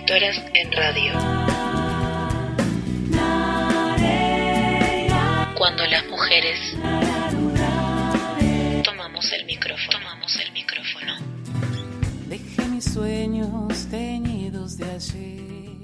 Escritoras en Radio. Cuando las mujeres tomamos el micrófono. Dejé mis sueños teñidos de ayer.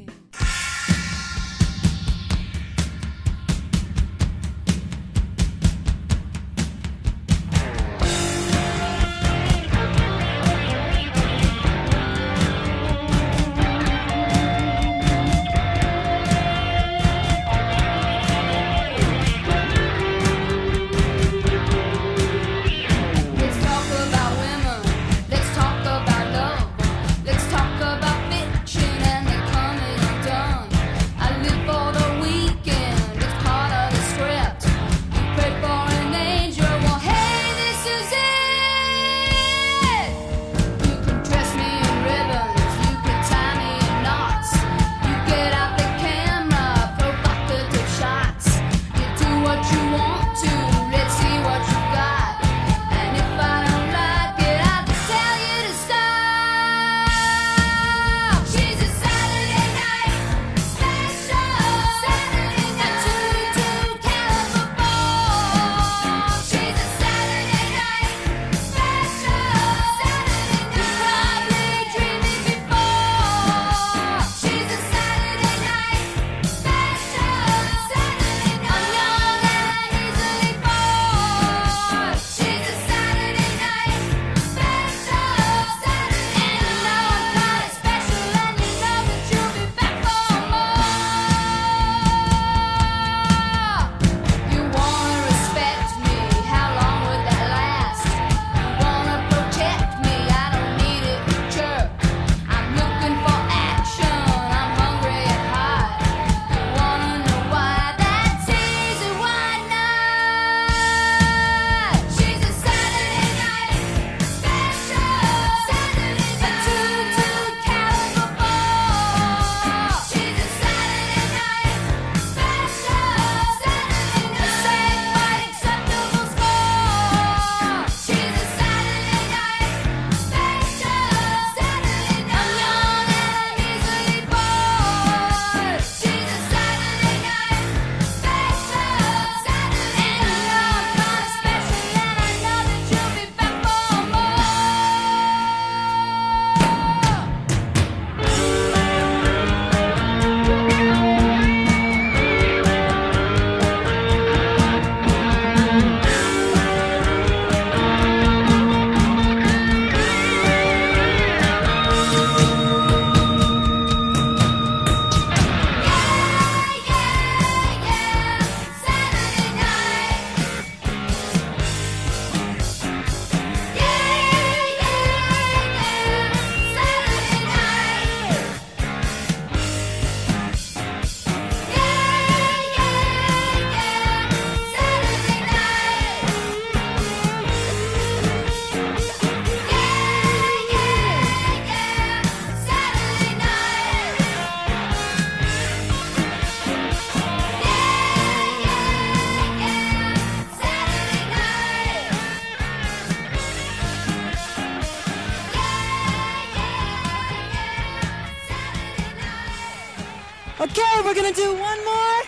Okay, we're gonna do one more.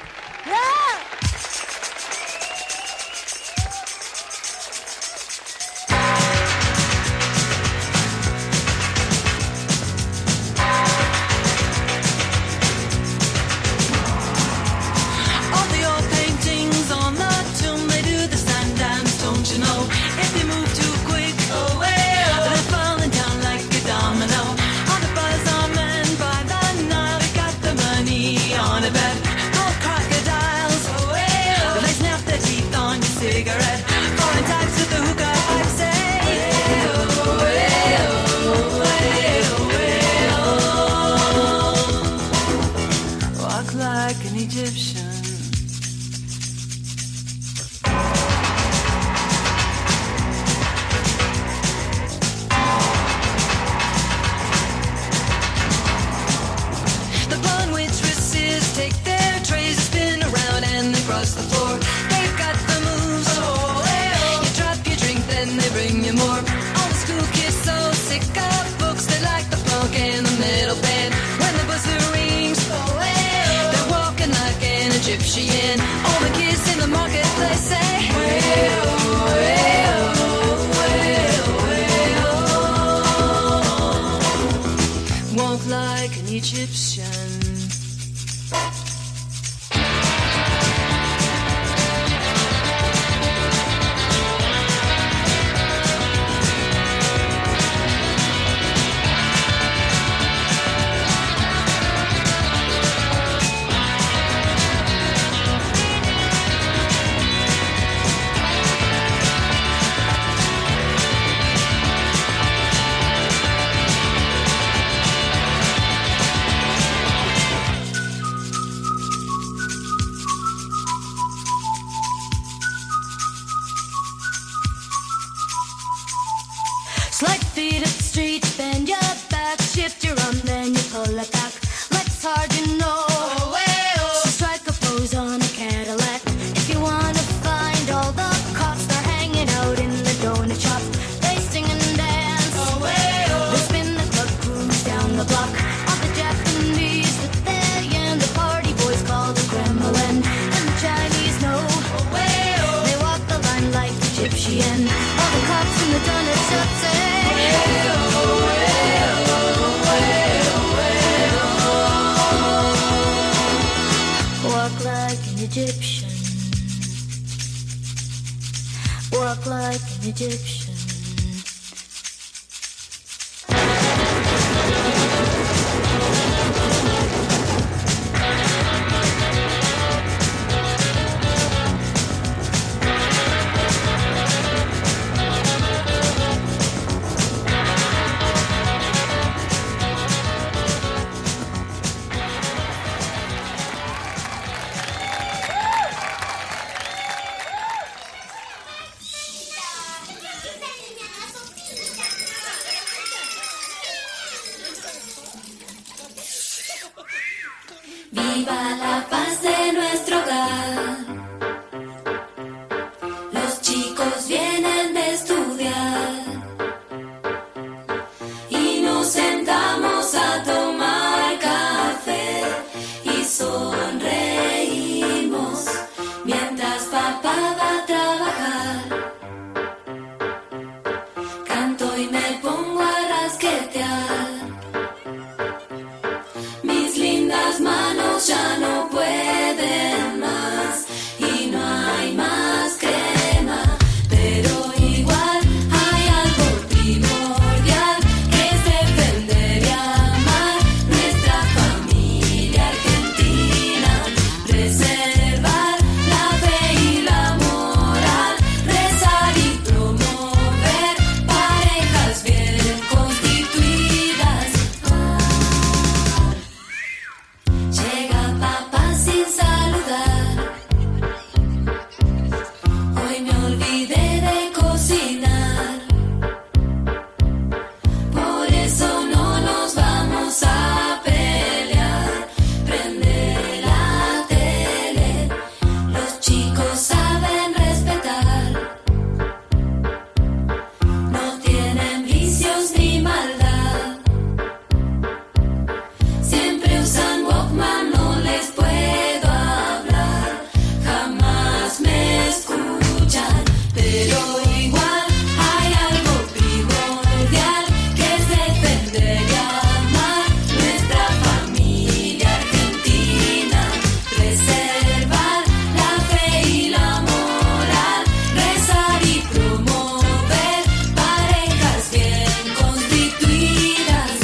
Yeah! All the old paintings on the tomb, they do the sand dance, don't you know? If you move too quick, oh well, they're falling down like a domino. All the buzz on men by the Nile, they got the money on a bet. Gold crocodiles, oh well, they snap their teeth on your cigarette. Foreign types with the hookah pipe say, oh well, oh well, walk like an Egyptian. The blonde waitresses take their trays, spin around and they cross the floor. They've got the moves, oh well. You drop your drink, then they bring you more. All the school kids so sick of books, they like the funk and the metal band. When Like feet up the street, bend your back, shift your arm, then you pull it back. Like it's hard to know. So strike a pose on a Cadillac. If you wanna find all the cops, they're hanging out in the donut shop. They sing and dance. They spin the club, cruise down the block. All the Japanese with their yen, the party boys call the Kremlin, and the Chinese know. They walk the line like Egyptian. All the cops in the donut shop say. Walk like an Egyptian. Walk like an Egyptian. Viva la paz de nuestro hogar. Los chicos vienen de estudiar y nos sentamos a tomar café y sonreímos mientras papá va a trabajar. Canto y me pongo a rasquetear. Mis lindas manos ya no pueden más y no hay más crema, pero igual hay algo primordial que es defender y amar nuestra familia argentina, preservar la fe y la moral, rezar y promover parejas bien constituidas. Llega papá sin saludar. Hoy me olvidé de cocinar. Por eso no nos vamos a pelear. Prende la tele. Los chicos saben respetar. No tienen vicios ni maldad. Siempre usan Walkman, no les puedo hablar, jamás me escuchan, pero igual hay algo primordial que es defender y amar nuestra familia argentina, preservar la fe y la moral, rezar y promover parejas bien constituidas.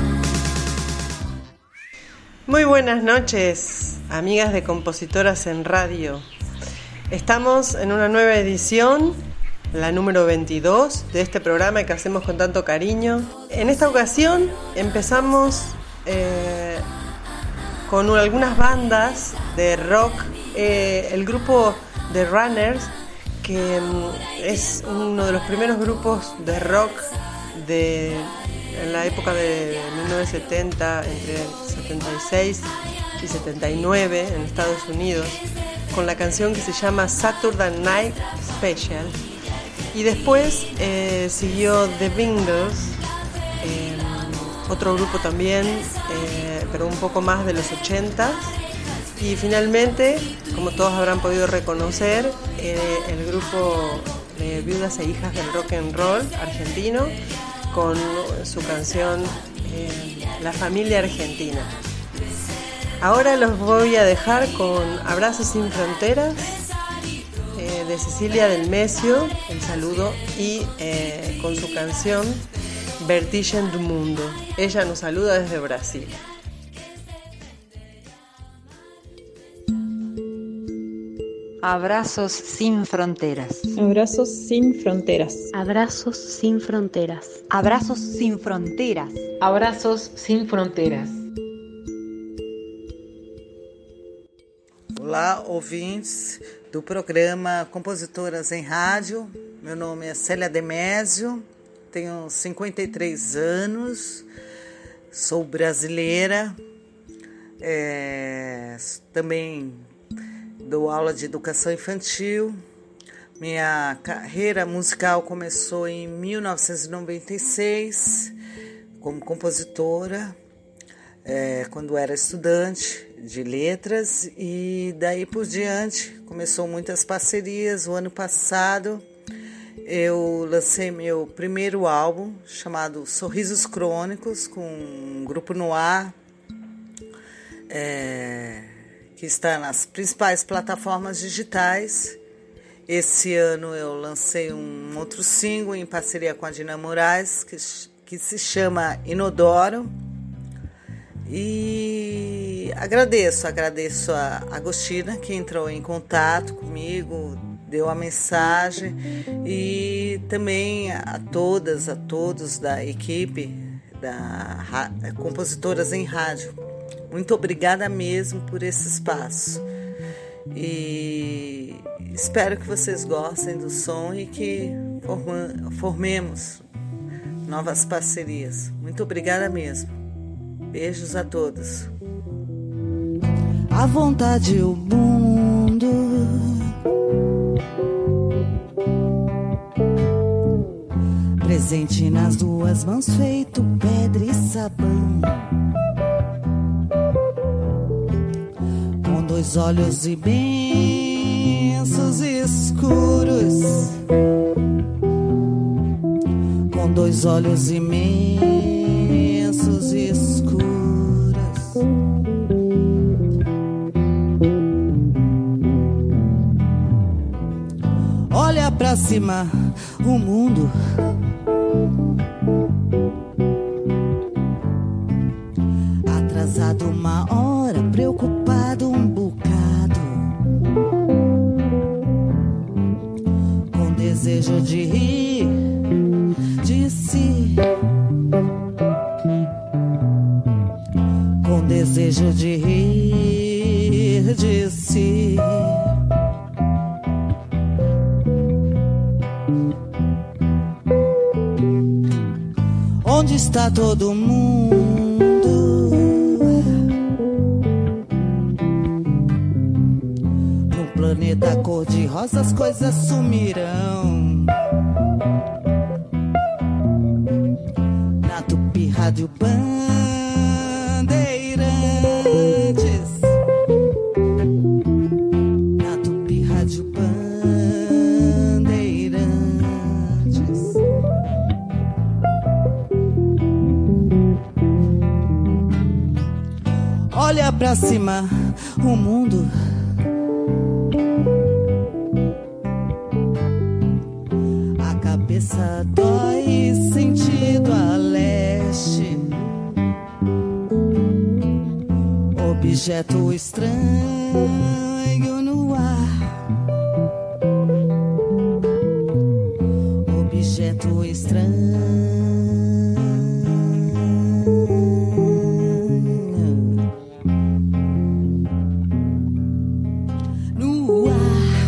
Muy buenas noches, amigas de Compositoras en Radio. Estamos en una nueva edición, la número 22, de este programa que hacemos con tanto cariño. En esta ocasión empezamos con algunas bandas de rock. El grupo The Runners, que es uno de los primeros grupos de rock en la época de 1970, entre 76 y 79 en Estados Unidos, con la canción que se llama Saturday Night Special. Y después siguió The Bangles, otro grupo también, pero un poco más de los 80s. Y finalmente, como todos habrán podido reconocer, el grupo de Viudas e Hijas del Rock and Roll argentino, con su canción La Familia Argentina. Ahora los voy a dejar con Abrazos sin Fronteras, de Cecilia del Mesio, el saludo, y con su canción Vertigem do Mundo. Ella nos saluda desde Brasil. Abrazos sin fronteras. Abrazos sin fronteras. Abrazos sin fronteras. Abrazos sin fronteras. Abrazos sin fronteras. Olá, ouvintes do programa Compositoras em Rádio. Meu nome é Célia Demésio, tenho 53 anos, sou brasileira, também dou aula de educação infantil. Minha carreira musical começou em 1996 como compositora, quando era estudante de letras, e daí por diante começou muitas parcerias. O ano passado eu lancei meu primeiro álbum chamado Sorrisos Crônicos, com um grupo no ar, que está nas principais plataformas digitais. Esse ano eu lancei um outro single em parceria com a Dina Moraes, que se chama Inodoro. E agradeço a Agostina, que entrou em contato comigo, deu a mensagem, e também a todos da equipe da Compositoras em Rádio. Muito obrigada mesmo por esse espaço. E espero que vocês gostem do som e que formemos novas parcerias. Muito obrigada mesmo. Beijos a todos. À vontade o mundo, presente nas duas mãos, feito pedra e sabão, com dois olhos imensos e escuros, com dois olhos imensos e escuros. Olha pra cima o mundo, atrasado uma hora, preocupado um bocado, com desejo de rir de si, com desejo de rir de si. Onde está todo mundo? No planeta cor-de-rosa as coisas sumirão. Na Tupi Rádio Bandeirantes, na Tupi Rádio Bandeirantes. Olha pra cima o mundo, a cabeça dói, sentido a leste, objeto estranho no ar, objeto estranho no ar.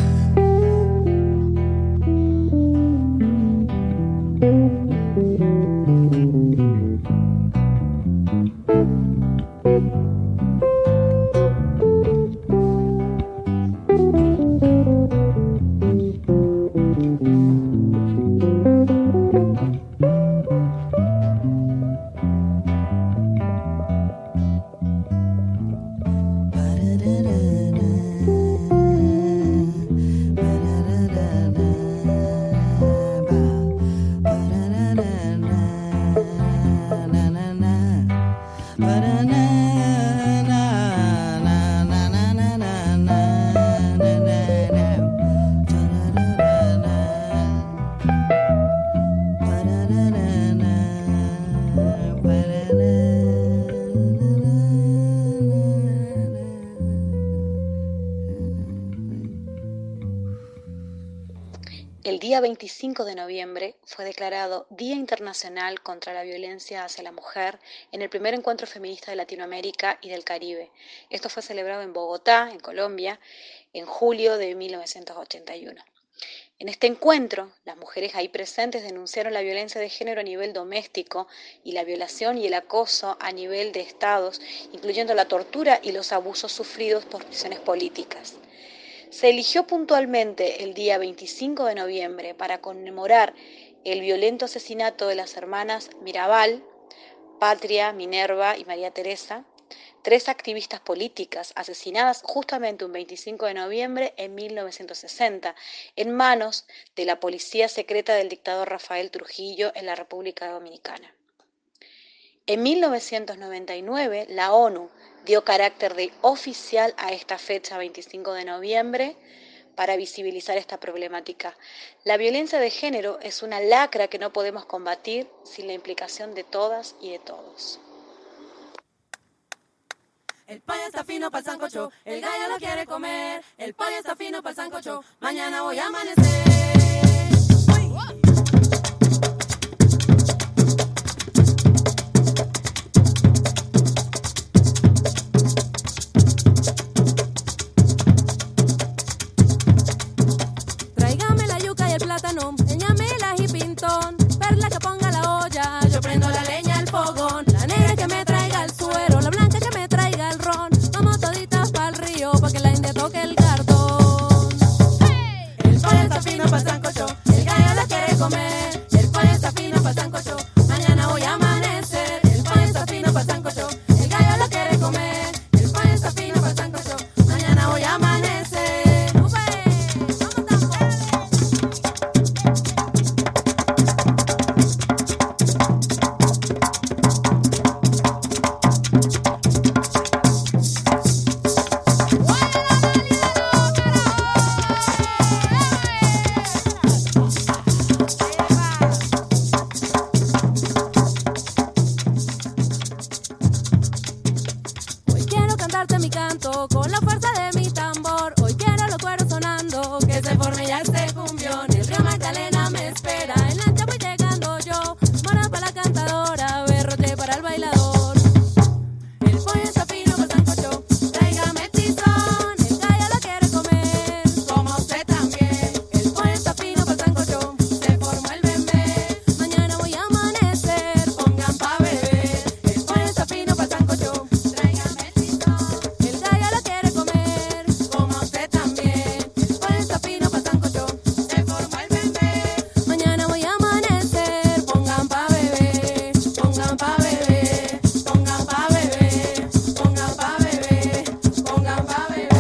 El día 25 de noviembre fue declarado Día Internacional contra la Violencia hacia la Mujer en el primer encuentro feminista de Latinoamérica y del Caribe. Esto fue celebrado en Bogotá, en Colombia, en julio de 1981. En este encuentro, las mujeres ahí presentes denunciaron la violencia de género a nivel doméstico y la violación y el acoso a nivel de estados, incluyendo la tortura y los abusos sufridos por prisiones políticas. Se eligió puntualmente el día 25 de noviembre para conmemorar el violento asesinato de las hermanas Mirabal, Patria, Minerva y María Teresa, 3 activistas políticas asesinadas justamente un 25 de noviembre en 1960 en manos de la policía secreta del dictador Rafael Trujillo en la República Dominicana. En 1999, la ONU dio carácter de oficial a esta fecha, 25 de noviembre, para visibilizar esta problemática. La violencia de género es una lacra que no podemos combatir sin la implicación de todas y de todos. El pollo está fino para el sancocho, el gallo lo quiere comer. El pollo está fino para el sancocho, mañana voy a amanecer. Tráigame la yuca y el plátano, éñame el ají pintón, perla que ponga la olla, yo prendo la leña al fogón, la negra que me traiga el suero, la blanca que me traiga el ron, vamos toditas pa'l río pa' que la india toque el cartón. ¡Hey! El pollo está fino pa' sancocho, el gallo lo quiere comer, el pollo está fino pa' sancocho, mañana voy a amanecer. El pollo está fino pa' sancocho, el gallo lo quiere comer, el pollo está fino pa' sancocho, mañana voy a amanecer. Hoy quiero cantarte mi canto con la fuerza de mi tambor. Hoy quiero los cueros sonando, que se forme ya este cumbión. El río Magdalena me espera, en lancha voy llegando yo. Mora para la cantadora, berrote para el bailador. El pollo está fino para el sancocho, tráigame tizón. El gallo lo quiere comer, como usted también. El pollo está fino para el sancocho, se formó el bebé. Mañana voy a amanecer, pongan pa' beber. El pollo está fino para el sancocho, tráigame tizón. El gallo lo quiere comer, como usted también. El pollo está fino para el sancocho, se formó el bebé. Mañana voy a amanecer, pongan pa' beber, pongan pa' beber, pongan pa' beber, pongan pa' beber, pongan pa' beber.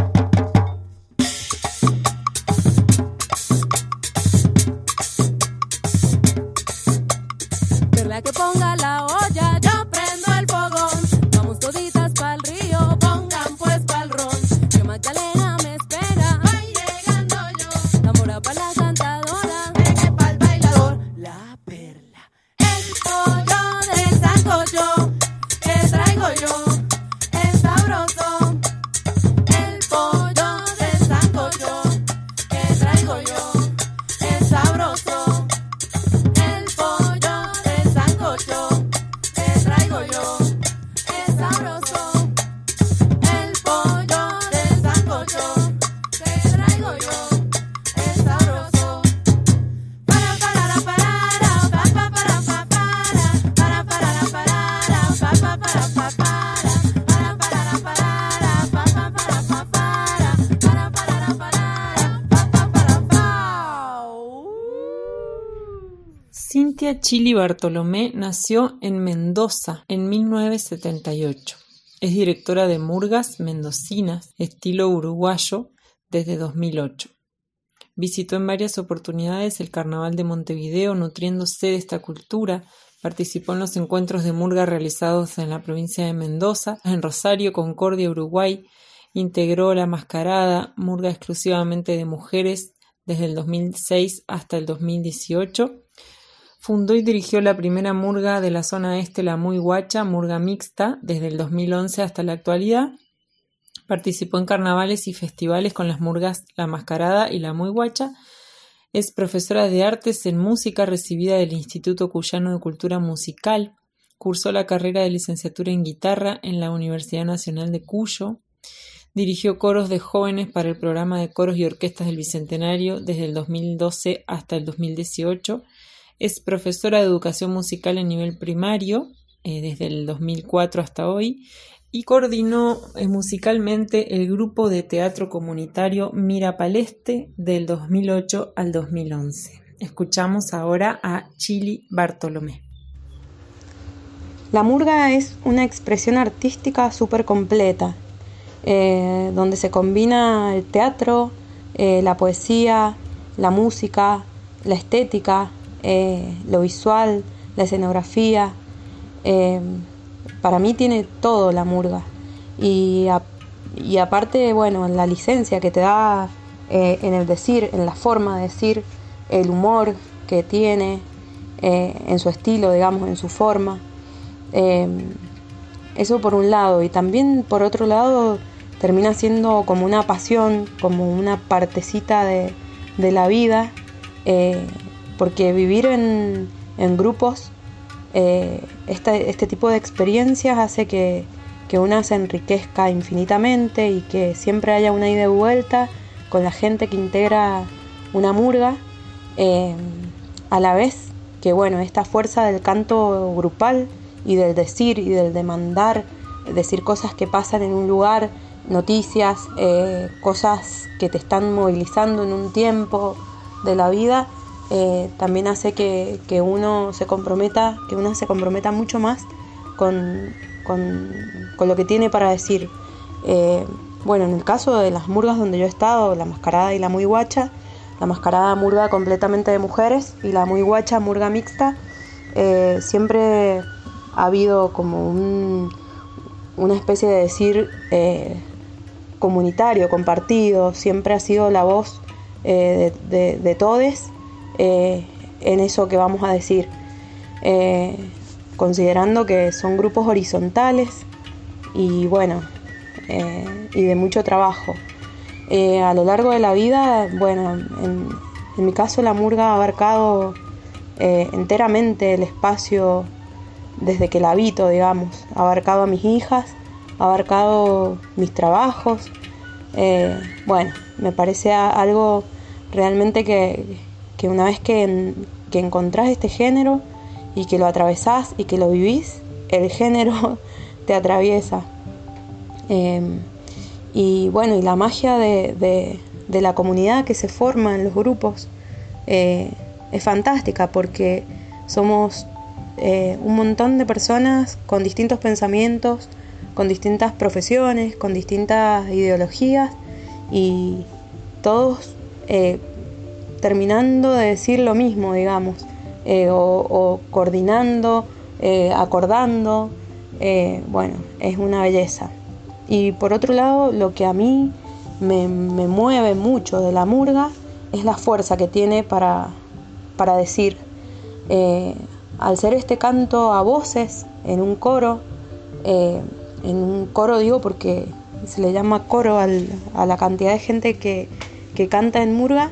Perla que ponga la olla, yo prendo el fogón. Vamos toditas pa'l río, pongan pues pa'l ron. Río Magdalena me espera, voy llegando yo. Tambora pa' la cantadora, pegue pa'l bailador. La perla, el pollo del sancocho que traigo yo, es sabroso. El pollo del sancocho que traigo yo, es sabroso. El pollo del sancocho que traigo yo, es sabroso. El pollo del sancocho que traigo yo, es sabroso. Para para para pa pa para pa para para para pa pa para pa para para para pa pa para pa para. Cintia Chili Bartolomé nació en Mendoza en 1978. Es directora de murgas mendocinas, estilo uruguayo, desde 2008. Visitó en varias oportunidades el Carnaval de Montevideo, nutriéndose de esta cultura. Participó en los encuentros de murga realizados en la provincia de Mendoza, en Rosario, Concordia, Uruguay. Integró La Mascarada, murga exclusivamente de mujeres, desde el 2006 hasta el 2018. Fundó y dirigió la primera murga de la zona este, La Muy Guacha, murga mixta, desde el 2011 hasta la actualidad. Participó en carnavales y festivales con las murgas La Mascarada y La Muy Guacha. Es profesora de artes en música recibida del Instituto Cuyano de Cultura Musical. Cursó la carrera de licenciatura en guitarra en la Universidad Nacional de Cuyo. Dirigió coros de jóvenes para el programa de coros y orquestas del Bicentenario desde el 2012 hasta el 2018. Es profesora de educación musical en nivel primario desde el 2004 hasta hoy y coordinó musicalmente el grupo de teatro comunitario Mira Paleste del 2008 al 2011. Escuchamos ahora a Chili Bartolomé. La murga es una expresión artística súper completa, donde se combina el teatro, la poesía, la música, la estética, lo visual, la escenografía. Para mí tiene todo la murga. Y aparte, bueno, la licencia que te da en el decir, en la forma de decir, el humor que tiene, en su estilo, digamos, en su forma. Eso por un lado. Y también por otro lado termina siendo como una pasión, como una partecita de la vida, porque vivir en grupos, este tipo de experiencias hace que una se enriquezca infinitamente y que siempre haya una ida y vuelta con la gente que integra una murga, a la vez que, bueno, esta fuerza del canto grupal y del decir y del demandar, decir cosas que pasan en un lugar, noticias, cosas que te están movilizando en un tiempo de la vida, también hace que uno se comprometa, mucho más con lo que tiene para decir. Bueno, en el caso de las murgas donde yo he estado, la mascarada y la muy guacha, la mascarada murga completamente de mujeres y la muy guacha murga mixta, siempre ha habido como una especie de decir comunitario, compartido, siempre ha sido la voz de todes en eso que vamos a decir, considerando que son grupos horizontales y bueno, y de mucho trabajo. A lo largo de la vida, bueno, en mi caso la murga ha abarcado enteramente el espacio desde que la habito, digamos. Ha abarcado a mis hijas, ha abarcado mis trabajos. Bueno, me parece algo realmente que una vez que encontrás este género y que lo atravesás y que lo vivís, el género te atraviesa. Y bueno, y la magia de la comunidad que se forma en los grupos es fantástica, porque somos un montón de personas con distintos pensamientos, con distintas profesiones, con distintas ideologías, y todos terminando de decir lo mismo, digamos, o coordinando, acordando. Bueno, es una belleza. Y por otro lado, lo que a mí me mueve mucho de la murga es la fuerza que tiene para decir. Al ser este canto a voces en un coro digo porque se le llama coro a la cantidad de gente que canta en murga,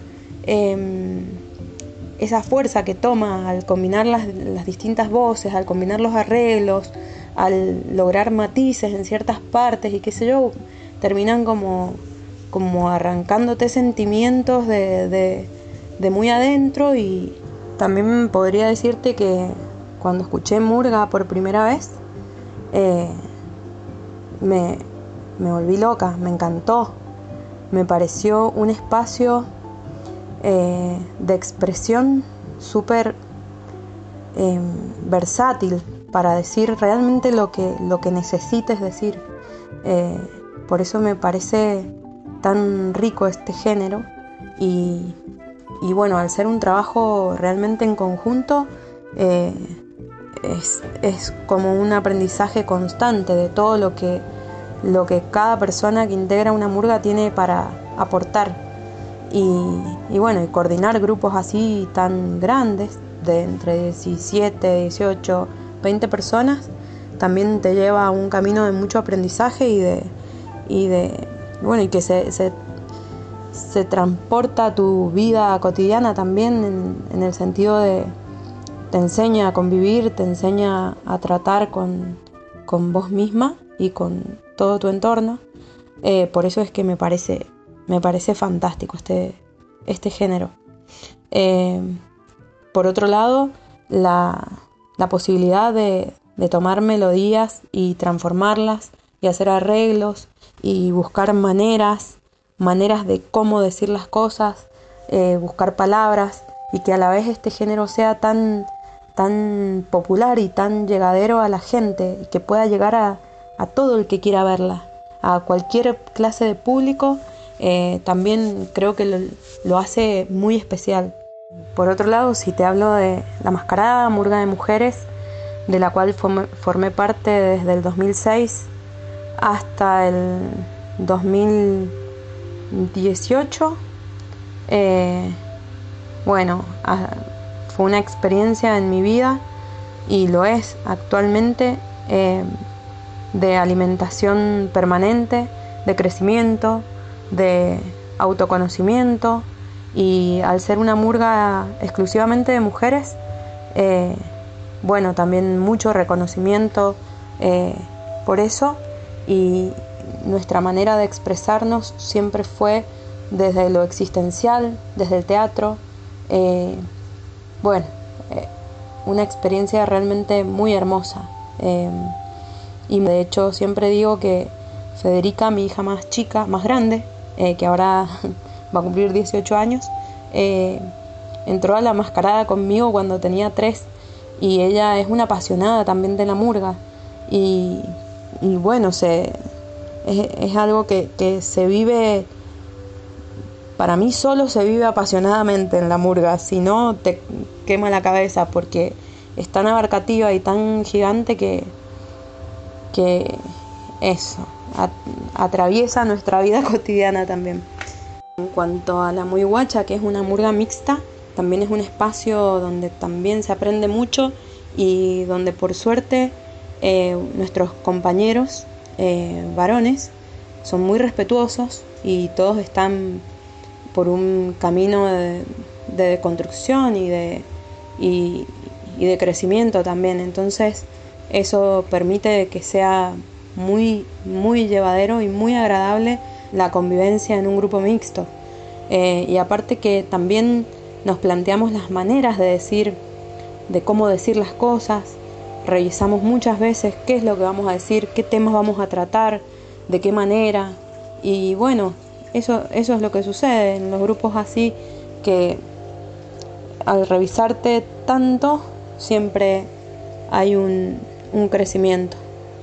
esa fuerza que toma al combinar las distintas voces, al combinar los arreglos, al lograr matices en ciertas partes y qué sé yo, terminan como arrancándote sentimientos de muy adentro. Y también podría decirte que cuando escuché murga por primera vez, me volví loca, me encantó, me pareció un espacio de expresión súper versátil para decir realmente lo que necesites decir. Por eso me parece tan rico este género y bueno, al ser un trabajo realmente en conjunto, es como un aprendizaje constante de todo lo que cada persona que integra una murga tiene para aportar. Y bueno, y coordinar grupos así tan grandes, de entre 17, 18, 20 personas, también te lleva a un camino de mucho aprendizaje y que se transporta a tu vida cotidiana también, en el sentido de te enseña a convivir, te enseña a tratar con vos misma y con todo tu entorno. Por eso es que me parece fantástico este género. Por otro lado, la posibilidad de tomar melodías y transformarlas y hacer arreglos y buscar maneras de cómo decir las cosas, buscar palabras, y que a la vez este género sea tan popular y tan llegadero a la gente, y que pueda llegar a todo el que quiera verla, a cualquier clase de público, también creo que lo hace muy especial. Por otro lado, si te hablo de La Mascarada, Murga de Mujeres, de la cual formé parte desde el 2006 hasta el 2018, fue una experiencia en mi vida, y lo es actualmente, de alimentación permanente, de crecimiento, de autoconocimiento, y al ser una murga exclusivamente de mujeres, también mucho reconocimiento por eso, y nuestra manera de expresarnos siempre fue desde lo existencial, desde el teatro. Una experiencia realmente muy hermosa. Y de hecho siempre digo que Federica, mi hija más chica, más grande, que ahora va a cumplir 18 años, entró a La Mascarada conmigo cuando tenía 3, y ella es una apasionada también de la murga, y es algo que se vive, para mí solo se vive apasionadamente en la murga, si no te quema la cabeza, porque es tan abarcativa y tan gigante que eso atraviesa nuestra vida cotidiana también. En cuanto a la Muiguacha, que es una murga mixta, también es un espacio donde también se aprende mucho, y donde por suerte nuestros compañeros varones son muy respetuosos, y todos están por un camino de construcción y de crecimiento también. Entonces eso permite que sea muy, muy llevadero y muy agradable la convivencia en un grupo mixto. Y aparte que también nos planteamos las maneras de cómo decir las cosas, revisamos muchas veces qué es lo que vamos a decir, qué temas vamos a tratar, de qué manera, y eso es lo que sucede en los grupos así, que al revisarte tanto siempre hay un crecimiento.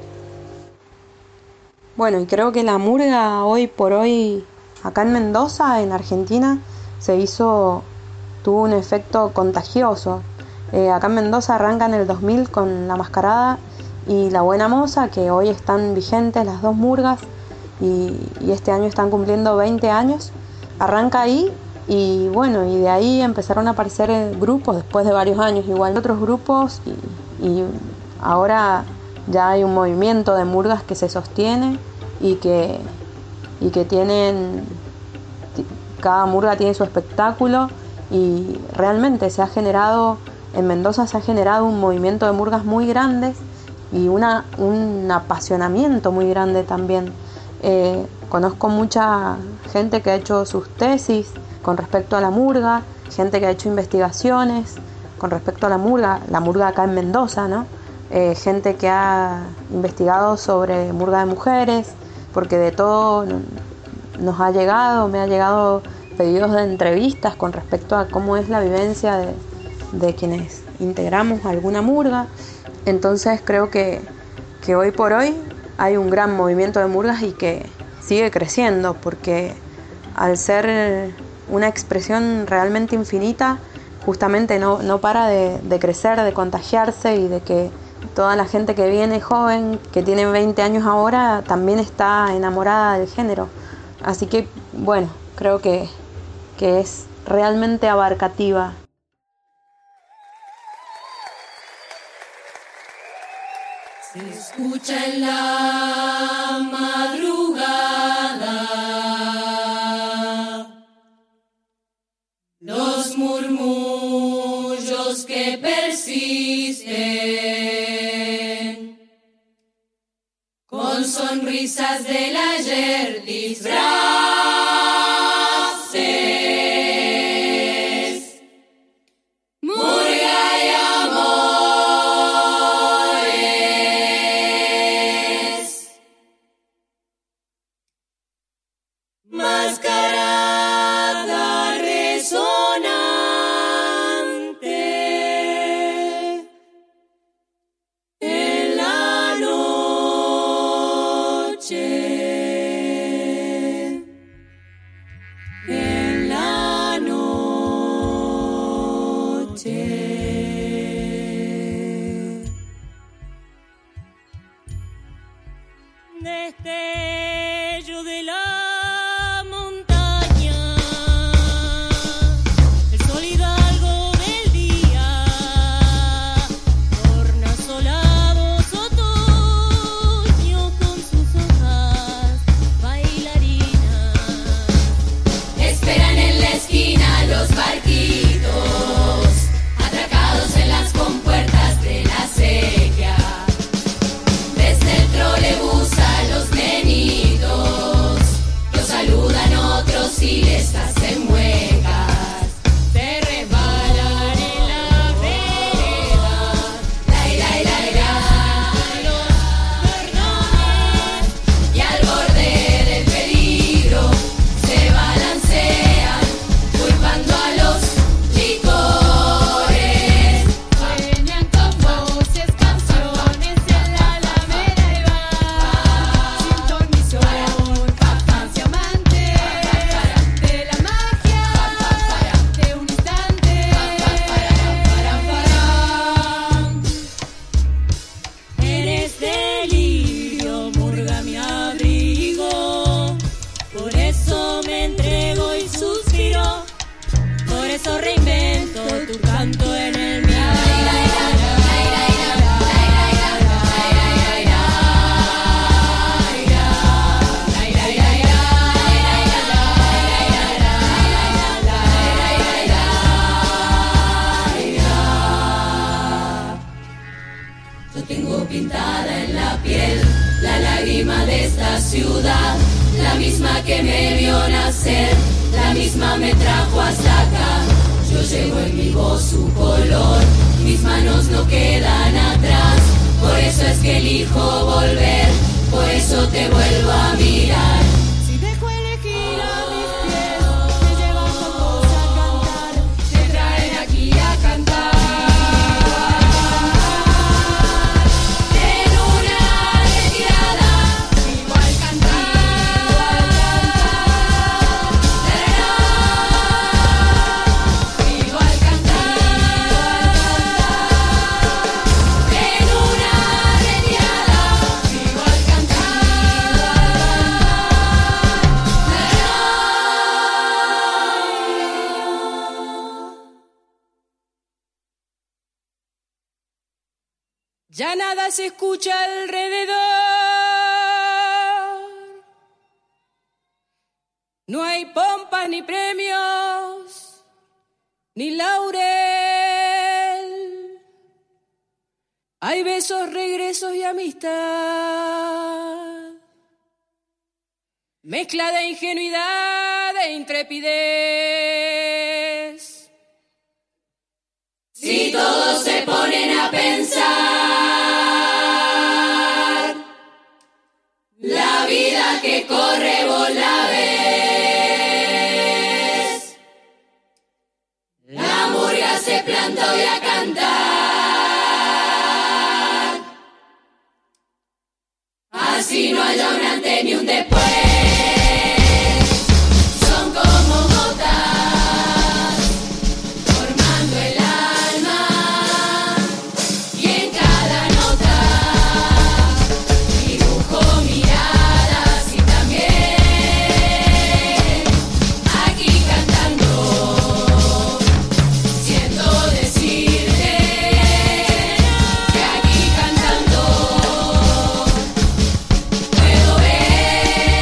Y creo que la murga hoy por hoy acá en Mendoza, en Argentina, tuvo un efecto contagioso. Acá en Mendoza arranca en el 2000 con La Mascarada y La Buena Moza, que hoy están vigentes las dos murgas, y este año están cumpliendo 20 años. Arranca ahí, y de ahí empezaron a aparecer grupos después de varios años, igual otros grupos, y ahora ya hay un movimiento de murgas que se sostiene y que cada murga tiene su espectáculo, y realmente en Mendoza se ha generado un movimiento de murgas muy grandes y un apasionamiento muy grande también. Conozco mucha gente que ha hecho sus tesis con respecto a la murga, gente que ha hecho investigaciones con respecto a la murga acá en Mendoza, ¿no? Gente que ha investigado sobre murga de mujeres, porque de todo me ha llegado pedidos de entrevistas con respecto a cómo es la vivencia de quienes integramos alguna murga. Entonces creo que hoy por hoy hay un gran movimiento de murgas, y que sigue creciendo, porque al ser una expresión realmente infinita, justamente no para de crecer, de contagiarse, y de que toda la gente que viene joven, que tiene 20 años ahora, también está enamorada del género. Así que creo que es realmente abarcativa. Se escucha en la madrugada los murmullos que persisten con sonrisas del ayer, disfraces. Murga y amores. Mascarada resonante en la noche, en la noche. Destello de la montaña, el sol hidalgo del día, tornasolados otoño con sus hojas bailarinas. Esperan en la esquina los barquitos, atracados en las compuertas de la acequia. Desde el trolebús a los nenitos, los saludan otros y les hacen muecas. Se resbalan en la vereda, los cordones, y al borde del peligro se balancean, culpando a los licores. Sueñan con voces, canciones en la alameda y van sin tornición, hacia amantes de la magia de un instante. Eres delirio, murga mi abrigo, por eso me entrego y suspiro, por eso reinvento tu canto en el mío. Yo tengo pintada en la piel la lágrima de esta ciudad, la misma que me vio nacer, la misma me trajo hasta acá. Yo llevo en mi voz su color, mis manos no quedan atrás, por eso es que elijo volver, por eso te vuelvo a mirar. Si dejo elegir a mis pies, me llevan con vos a cantar, Te traen aquí a cantar. En una retirada, vivo al cantar. Vivo al cantar. En una retirada, vivo al ya nada se escucha alrededor, no hay pompas ni premios, ni laurel, hay besos, regresos y amistad, mezcla de ingenuidad e intrepidez. Si todos se ponen a pensar, la vida que corre vos la ves. La murga se planta hoy a cantar, así no haya un antes ni un después. Son como gotas formando el alma, y en cada nota dibujo miradas y también aquí cantando siento decirte que aquí cantando puedo ver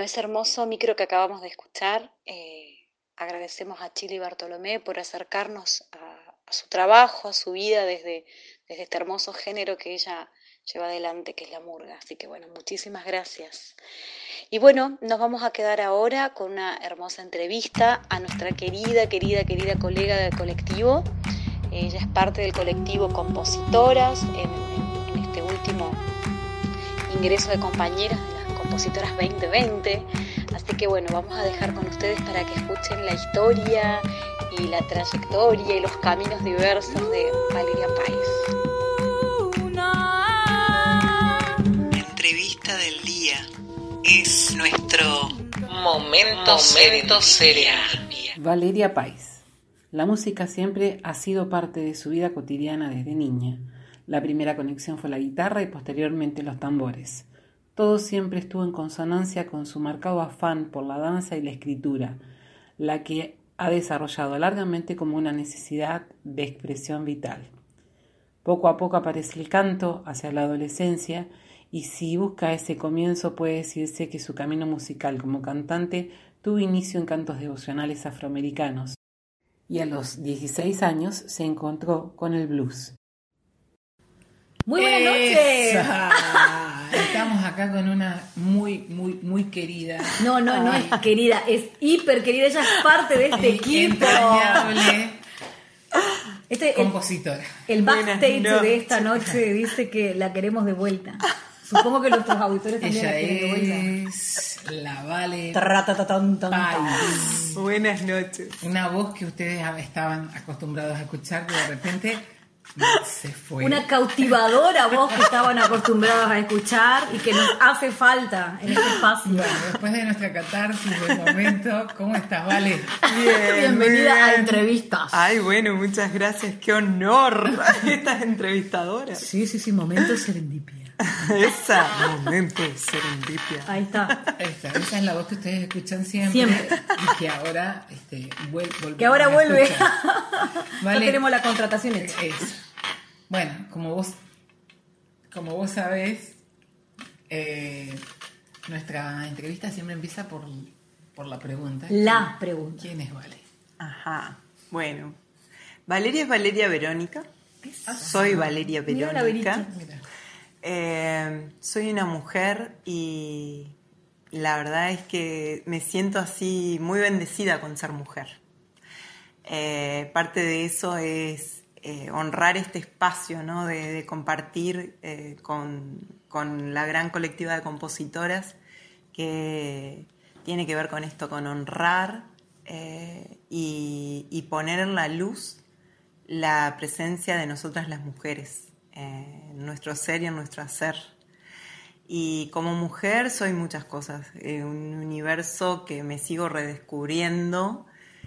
ese hermoso micro que acabamos de escuchar, agradecemos a Chili Bartolomé por acercarnos a su trabajo, a su vida desde este hermoso género que ella lleva adelante, que es la murga. Así que bueno, muchísimas gracias. Y bueno, nos vamos a quedar ahora con una hermosa entrevista a nuestra querida colega del colectivo. Ella es parte del colectivo Compositoras en este último ingreso de compañeras de las Compositoras 2020. Así que bueno, vamos a dejar con ustedes para que escuchen la historia y la trayectoria y los caminos diversos de Valeria Páez. Entrevista del día es nuestro momento seria. Valeria Páez. La música siempre ha sido parte de su vida cotidiana desde niña. La primera conexión fue la guitarra y posteriormente los tambores. Todo siempre estuvo en consonancia con su marcado afán por la danza y la escritura, la que ha desarrollado largamente como una necesidad de expresión vital. Poco a poco aparece el canto hacia la adolescencia y si busca ese comienzo puede decirse que su camino musical como cantante tuvo inicio en cantos devocionales afroamericanos y a los 16 años se encontró con el blues. Muy buenas noches. Estamos acá con una muy querida. No es querida, es hiper querida. Ella es parte de este equipo. Entrañable compositora. El backstage de esta noche dice que la queremos de vuelta. Supongo que nuestros auditores también la quieren de vuelta. Es la Vale Páez. Buenas noches. Una voz que ustedes estaban acostumbrados a escuchar, que de repente se fue. Una cautivadora voz que estaban acostumbrados a escuchar y que nos hace falta en este espacio. Bueno, después de nuestra catarsis del momento, ¿cómo estás, Vale? Bienvenida a Entrevistas. Ay, bueno, muchas gracias. Qué honor estas entrevistadoras. Sí, momento serendipia. Momento serendipia. Ahí está. Esa es la voz que ustedes escuchan siempre. Y que ahora vuelve. Vale. No tenemos la contratación hecha. Bueno, como vos sabés, nuestra entrevista siempre empieza por la pregunta. La pregunta. ¿Quién es Vale? Ajá. Bueno, Valeria es Valeria Verónica. Soy Valeria Verónica. Mira. Soy una mujer y la verdad es que me siento así muy bendecida con ser mujer. Parte de eso es honrar este espacio, ¿no? de compartir con la gran colectiva de compositoras que tiene que ver con esto, con honrar y poner en la luz la presencia de nosotras las mujeres. En nuestro ser y en nuestro hacer. Y como mujer soy muchas cosas, un universo que me sigo redescubriendo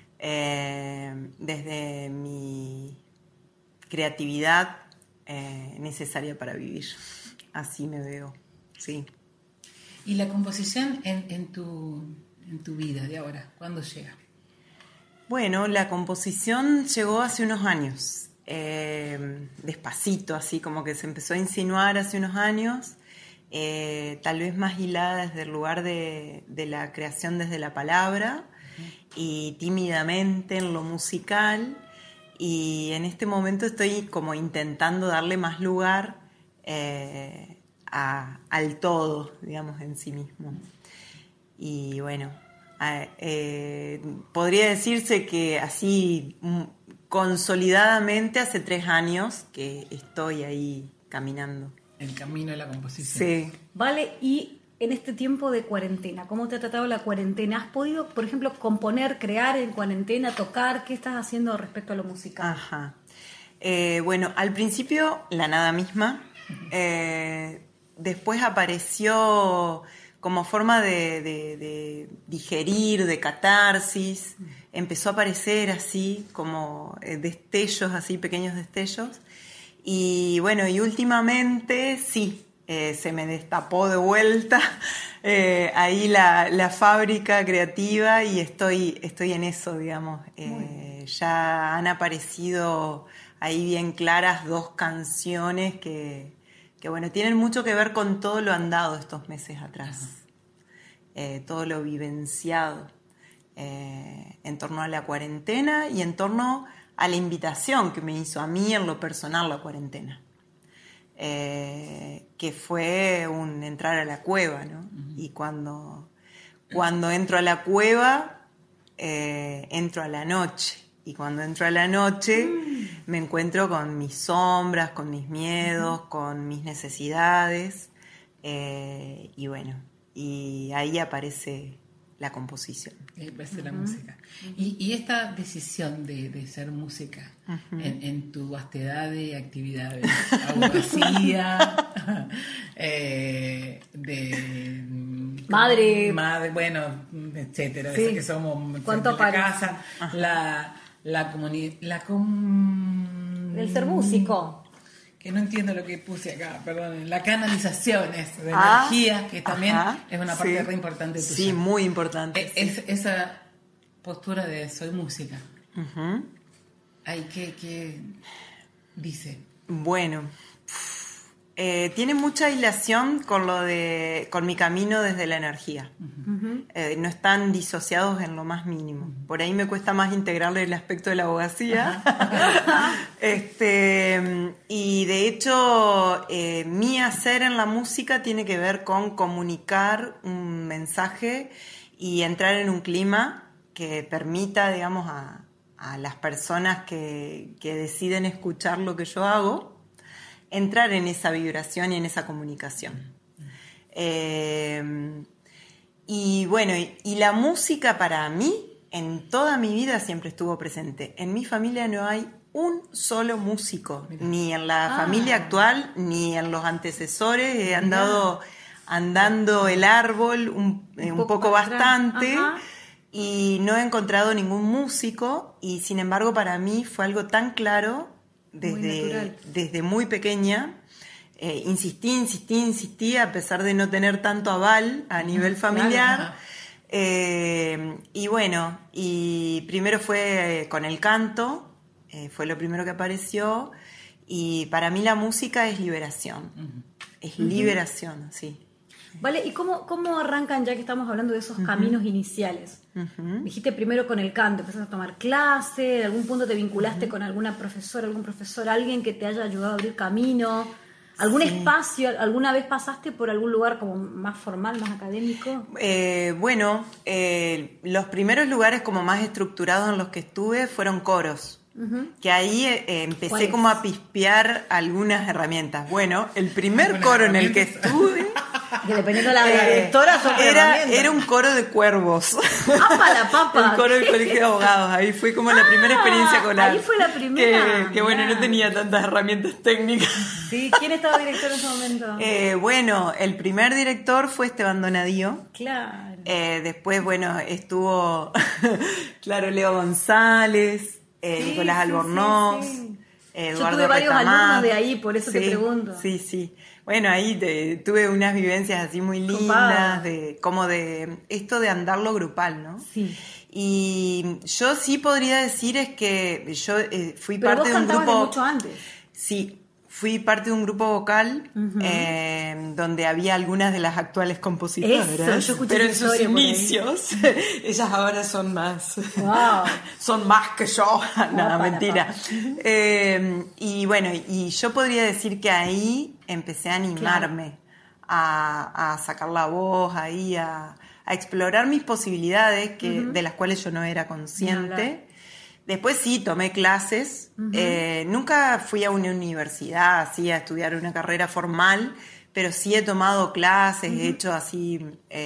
desde mi creatividad necesaria para vivir. Así me veo, sí. ¿Y la composición en tu vida de ahora, cuándo llega? Bueno, la composición llegó hace unos años. Despacito, así como que se empezó a insinuar hace unos años, tal vez más hilada desde el lugar de la creación desde la palabra y tímidamente en lo musical, y en este momento estoy como intentando darle más lugar al todo, digamos, en sí mismo. Y bueno, podría decirse que así consolidadamente hace 3 años que estoy ahí caminando. El camino de la composición. Sí. Vale, y en este tiempo de cuarentena, ¿cómo te ha tratado la cuarentena? ¿Has podido, por ejemplo, componer, crear en cuarentena, tocar? ¿Qué estás haciendo respecto a lo musical? Ajá. Bueno, al principio la nada misma. Después apareció como forma de digerir, de catarsis. Empezó a aparecer así como destellos, así pequeños destellos. Y bueno, y últimamente sí, se me destapó de vuelta ahí la fábrica creativa y estoy en eso, digamos. Ya han aparecido ahí bien claras 2 canciones que bueno, tienen mucho que ver con todo lo andado estos meses atrás. todo lo vivenciado en torno a la cuarentena y en torno a la invitación que me hizo a mí en lo personal la cuarentena, que fue un entrar a la cueva, ¿no? Y cuando entro a la cueva, entro a la noche. Y cuando entro a la noche me encuentro con mis sombras, con mis miedos, con mis necesidades. Y bueno, y ahí aparece la composición. Ahí aparece la música. Y esta decisión de ser música en tu vastedad de actividades, abogacía, de madre, bueno, etcétera, sí. Que somos ¿Cuánto en la casa, la comunidad, el ser músico. Que no entiendo lo que puse acá, perdón, la canalización de energía, que también es una parte re importante tuya. Sí, muy importante. Esa postura de soy música. Ay, ¿qué dice? Bueno, tiene mucha hilación con mi camino desde la energía. No están disociados en lo más mínimo. Por ahí me cuesta más integrarle el aspecto de la abogacía. Y de hecho, mi hacer en la música tiene que ver con comunicar un mensaje y entrar en un clima que permita, digamos, a las personas que deciden escuchar lo que yo hago, entrar en esa vibración y en esa comunicación. Y bueno, y la música para mí, en toda mi vida siempre estuvo presente. En mi familia no hay un solo músico, ni en la familia actual, ni en los antecesores. He andado andando el árbol un poco bastante. Y no he encontrado ningún músico, y sin embargo para mí fue algo tan claro desde muy pequeña. Insistí, a pesar de no tener tanto aval a nivel familiar. Y bueno, y primero fue con el canto, fue lo primero que apareció, y para mí la música es liberación, es liberación, sí. Vale, ¿y cómo arrancan, ya que estamos hablando de esos caminos iniciales? Dijiste primero con el canto, empezaste a tomar clase, en algún punto te vinculaste con alguna profesora, algún profesor, alguien que te haya ayudado a abrir camino, algún espacio, ¿alguna vez pasaste por algún lugar como más formal, más académico? Bueno, los primeros lugares como más estructurados en los que estuve fueron coros. Que ahí empecé como a pispear algunas herramientas. Bueno, el primer coro en el que estuve, que dependiendo de la directora, era un coro de cuervos. ¡Apa la papa! El coro del Colegio de Abogados. Ahí fue como la primera experiencia con ahí fue la primera. Que bueno, no tenía tantas herramientas técnicas. Sí, ¿quién estaba director en ese momento? Bueno, el primer director fue Esteban Donadío. Claro. Después, bueno, estuvo claro, Leo González, Nicolás Albornoz, Eduardo Yo tuve varios Retamar. alumnos de ahí, por eso te pregunto. Sí. Bueno, ahí tuve unas vivencias así muy lindas, como de esto de andarlo grupal, ¿no? Sí. Y yo sí podría decir es que yo fui parte de un grupo... Pero vos cantabas mucho antes. Sí, fui parte de un grupo vocal donde había algunas de las actuales compositoras. Eso, yo escuché pero en sus sus inicios, ellas ahora son más, son más que yo. No, mentira. Y bueno, y yo podría decir que ahí empecé a animarme a sacar la voz, ahí a explorar mis posibilidades de las cuales yo no era consciente. Después sí, tomé clases. Nunca fui a una universidad así a estudiar una carrera formal, pero sí he tomado clases, he hecho así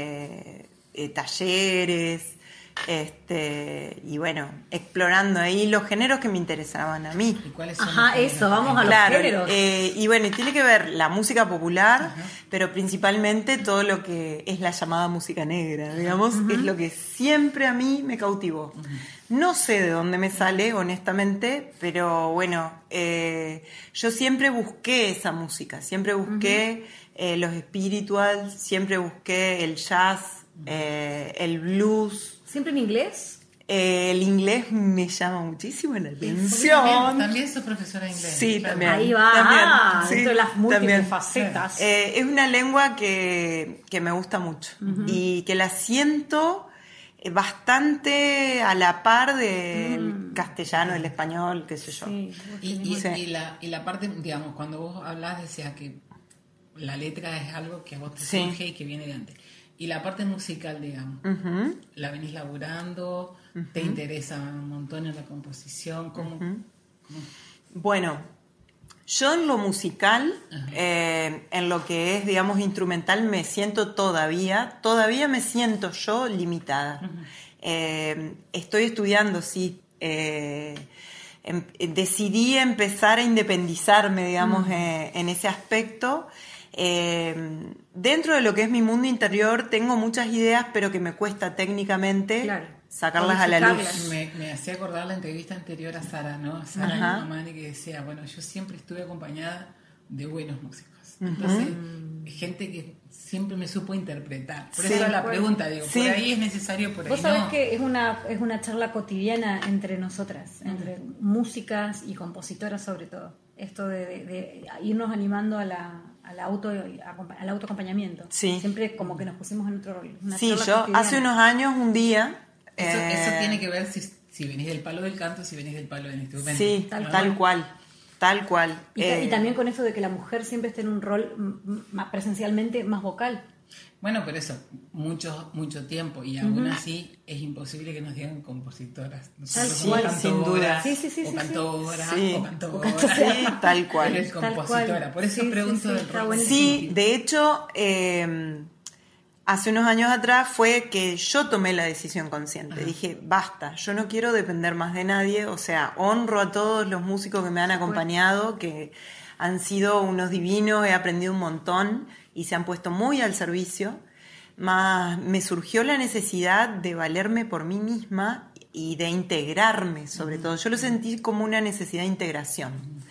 talleres, y bueno, explorando ahí los géneros que me interesaban a mí. ¿Y cuáles son eso, vamos a los géneros. Y bueno, tiene que ver la música popular, pero principalmente todo lo que es la llamada música negra, digamos, es lo que siempre a mí me cautivó. No sé de dónde me sale, honestamente, pero bueno, yo siempre busqué esa música, siempre busqué los spirituals, siempre busqué el jazz, el blues. ¿Siempre en inglés? El inglés me llama muchísimo la atención. También sos profesora de inglés. Sí, también. Ahí va, también, dentro de las múltiples facetas. Es una lengua que me gusta mucho y que la siento bastante a la par del castellano, del español, qué sé yo. Sí, y la parte, digamos, cuando vos hablás, decías que la letra es algo que a vos te surge y que viene de antes. Y la parte musical, digamos, ¿la venís laburando? ¿Te interesa un montón en la composición? ¿Cómo? Bueno, yo en lo musical, en lo que es, digamos, instrumental, me siento todavía me siento yo limitada. Estoy estudiando, sí. Decidí empezar a independizarme, digamos, en ese aspecto. Dentro de lo que es mi mundo interior tengo muchas ideas, pero que me cuesta técnicamente sacarlas a la luz. Me hacía acordar la entrevista anterior a Sara, ¿no? Sara Mamani, que decía, bueno, yo siempre estuve acompañada de buenos músicos. Entonces, gente que siempre me supo interpretar. Por eso la pregunta, digo, por ahí es necesario, por ahí Vos sabés que es una charla cotidiana entre nosotras, entre músicas y compositoras sobre todo. Esto de irnos animando al autoacompañamiento. Sí. Siempre como que nos pusimos en otro rol. Sí, yo cotidiana. Hace unos años, un día... Eso tiene que ver si venís del palo del canto, si venís del palo del instrumento. Sí, tal cual. Y también con eso de que la mujer siempre esté en un rol presencialmente más vocal. Bueno, pero eso, mucho tiempo, y aún así es imposible que nos digan compositoras. Sin duda. O cantora. Sí, tal cual. Eres compositora. Por eso pregunto del rol. Sí, de hecho, hace unos años atrás fue que yo tomé la decisión consciente. Dije, basta, yo no quiero depender más de nadie. O sea, honro a todos los músicos que me han acompañado, que han sido unos divinos, he aprendido un montón y se han puesto muy al servicio. Más me surgió la necesidad de valerme por mí misma y de integrarme, sobre todo. Yo lo sentí como una necesidad de integración.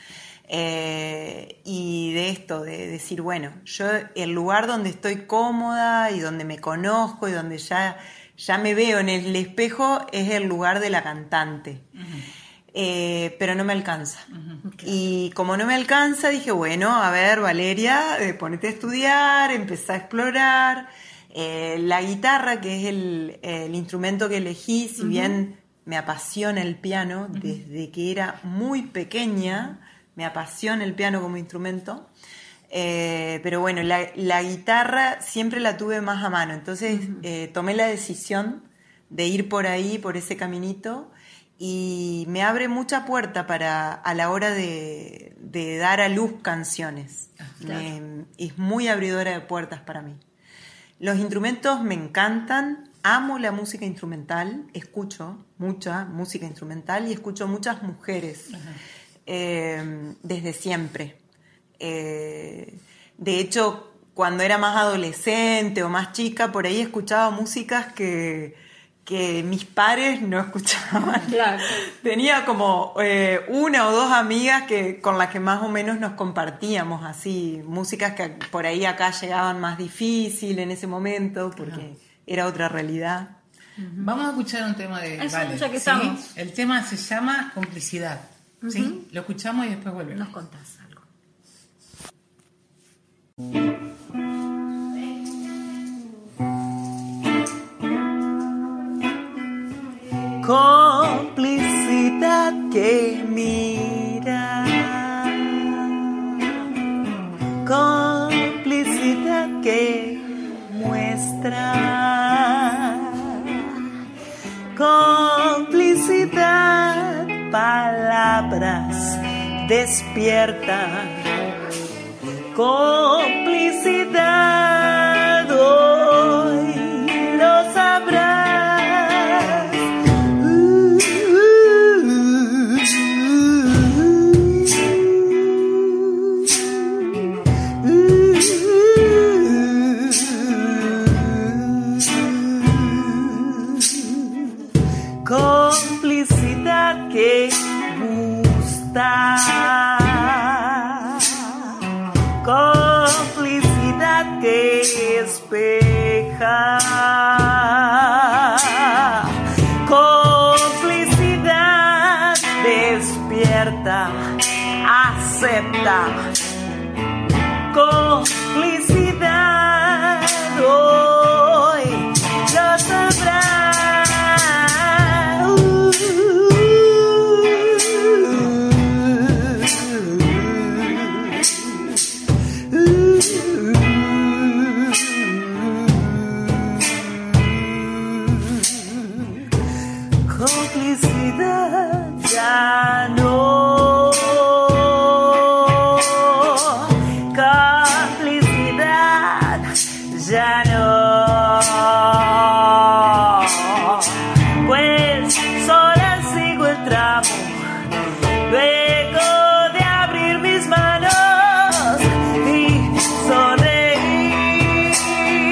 Y de esto, de decir, bueno, yo el lugar donde estoy cómoda y donde me conozco y donde ya me veo en el espejo es el lugar de la cantante. Pero no me alcanza. Y como no me alcanza, dije, bueno, a ver, Valeria, ponete a estudiar, empezá a explorar. La guitarra, que es el instrumento que elegí, si bien me apasiona el piano, desde que era muy pequeña, me apasiona el piano como instrumento, pero bueno, la guitarra siempre la tuve más a mano, entonces tomé la decisión de ir por ahí, por ese caminito, y me abre mucha puerta a la hora de dar a luz canciones. Es muy abridora de puertas para mí. Los instrumentos me encantan, amo la música instrumental, escucho mucha música instrumental y escucho muchas mujeres desde siempre. De hecho, cuando era más adolescente o más chica, por ahí escuchaba músicas que mis pares no escuchaban. Claro. Tenía como una o dos amigas con las que más o menos nos compartíamos así, músicas que por ahí acá llegaban más difícil en ese momento, porque era otra realidad. Vamos a escuchar un tema de Vale. Ya que estamos. El tema se llama Complicidad. ¿Sí? Lo escuchamos y después volvemos. Nos contás algo. Complicidad que mira, complicidad que muestra, complicidad, palabras despierta, complicidad hoy lo sabrás. Complicidad que gusta, complicidad que espeja, complicidad canta. Complicidad hoy lo sabrá. Complicidad ya no, complicidad ya no, pues sola sigo el tramo, luego de abrir mis manos y sonreír.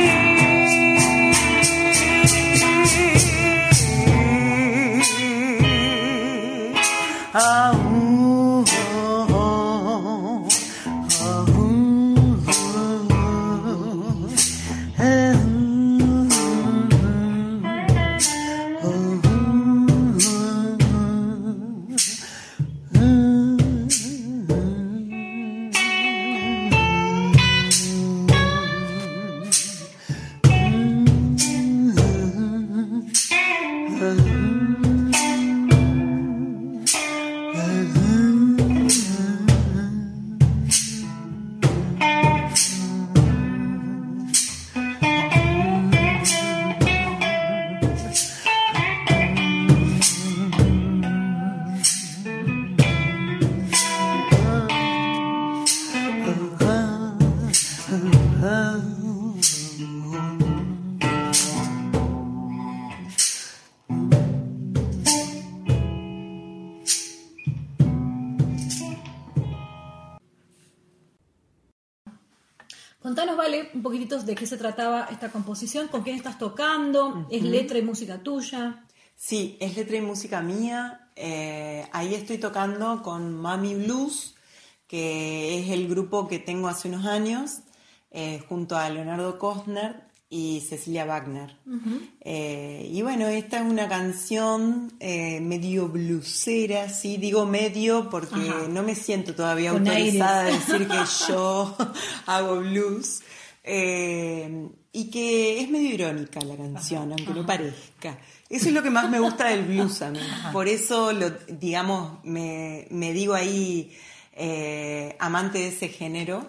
Contanos, Vale, un poquitito de qué se trataba esta composición, con quién estás tocando, ¿es letra y música tuya? Sí, es letra y música mía. Ahí estoy tocando con Mami Blues, que es el grupo que tengo hace unos años, junto a Leonardo Costner y Cecilia Wagner. Y bueno, esta es una canción medio bluesera, sí, digo medio porque no me siento todavía con autorizada aires. a decir que yo hago blues. Y que es medio irónica la canción, aunque no parezca. Eso es lo que más me gusta del blues a mí. Por eso, digamos, me digo ahí amante de ese género.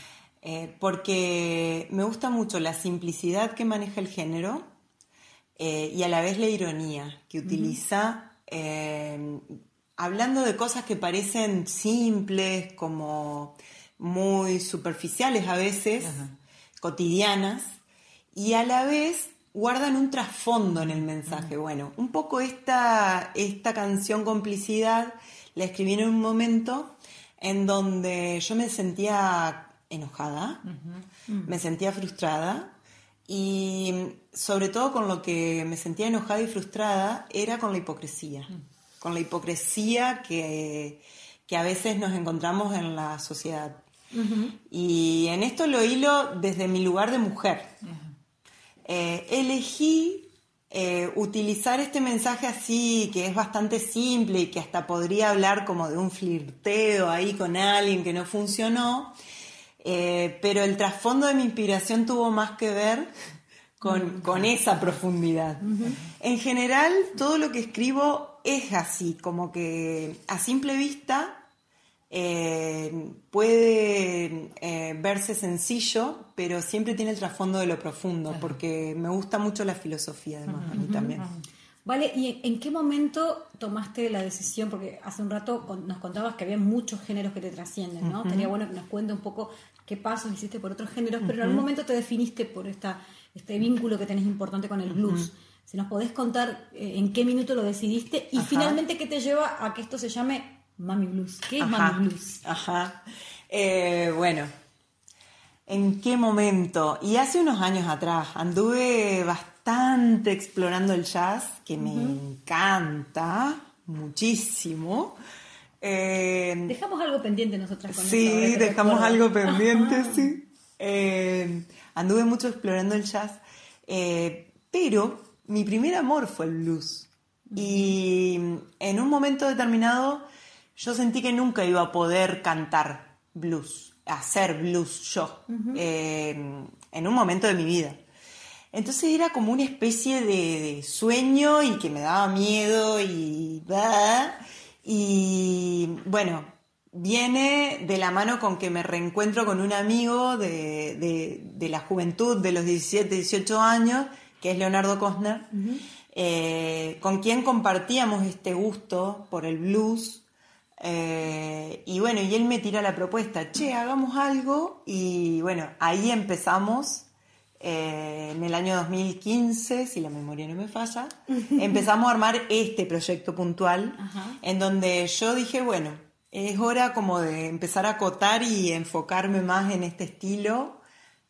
Porque me gusta mucho la simplicidad que maneja el género y a la vez la ironía que utiliza, hablando de cosas que parecen simples, como muy superficiales a veces, cotidianas, y a la vez guardan un trasfondo en el mensaje. Bueno, un poco esta canción Complicidad la escribí en un momento en donde yo me sentía enojada, me sentía frustrada, y sobre todo con lo que me sentía enojada y frustrada era con la hipocresía, con la hipocresía que a veces nos encontramos en la sociedad. Y en esto lo hilo desde mi lugar de mujer. Elegí utilizar este mensaje así, que es bastante simple y que hasta podría hablar como de un flirteo ahí con alguien que no funcionó, pero el trasfondo de mi inspiración tuvo más que ver con esa profundidad. En general, todo lo que escribo es así, como que a simple vista puede verse sencillo, pero siempre tiene el trasfondo de lo profundo, porque me gusta mucho la filosofía, además, a mí también. Vale, ¿y en qué momento tomaste la decisión? Porque hace un rato nos contabas que había muchos géneros que te trascienden, ¿no? Estaría bueno que nos cuentes un poco qué pasos hiciste por otros géneros, pero en algún momento te definiste por este vínculo que tenés importante con el blues. Si nos podés contar en qué minuto lo decidiste y finalmente qué te lleva a que esto se llame Mami Blues. ¿Qué es Mami Blues? Bueno, ¿en qué momento? Y hace unos años atrás anduve bastante explorando el jazz, que me encanta muchísimo. Dejamos algo pendiente nosotras con eso. Sí, dejamos algo pendiente, sí. Anduve mucho explorando el jazz, pero mi primer amor fue el blues. Y en un momento determinado yo sentí que nunca iba a poder cantar blues, hacer blues yo, en un momento de mi vida. Entonces era como una especie de sueño y que me daba miedo y bueno, viene de la mano con que me reencuentro con un amigo de la juventud, de los 17, 18 años, que es Leonardo Costner, con quien compartíamos este gusto por el blues. Y bueno, y él me tira la propuesta, hagamos algo, y bueno, ahí empezamos. En el año 2015, si la memoria no me falla, empezamos a armar este proyecto puntual, en donde yo dije, bueno, es hora como de empezar a acotar y enfocarme más en este estilo,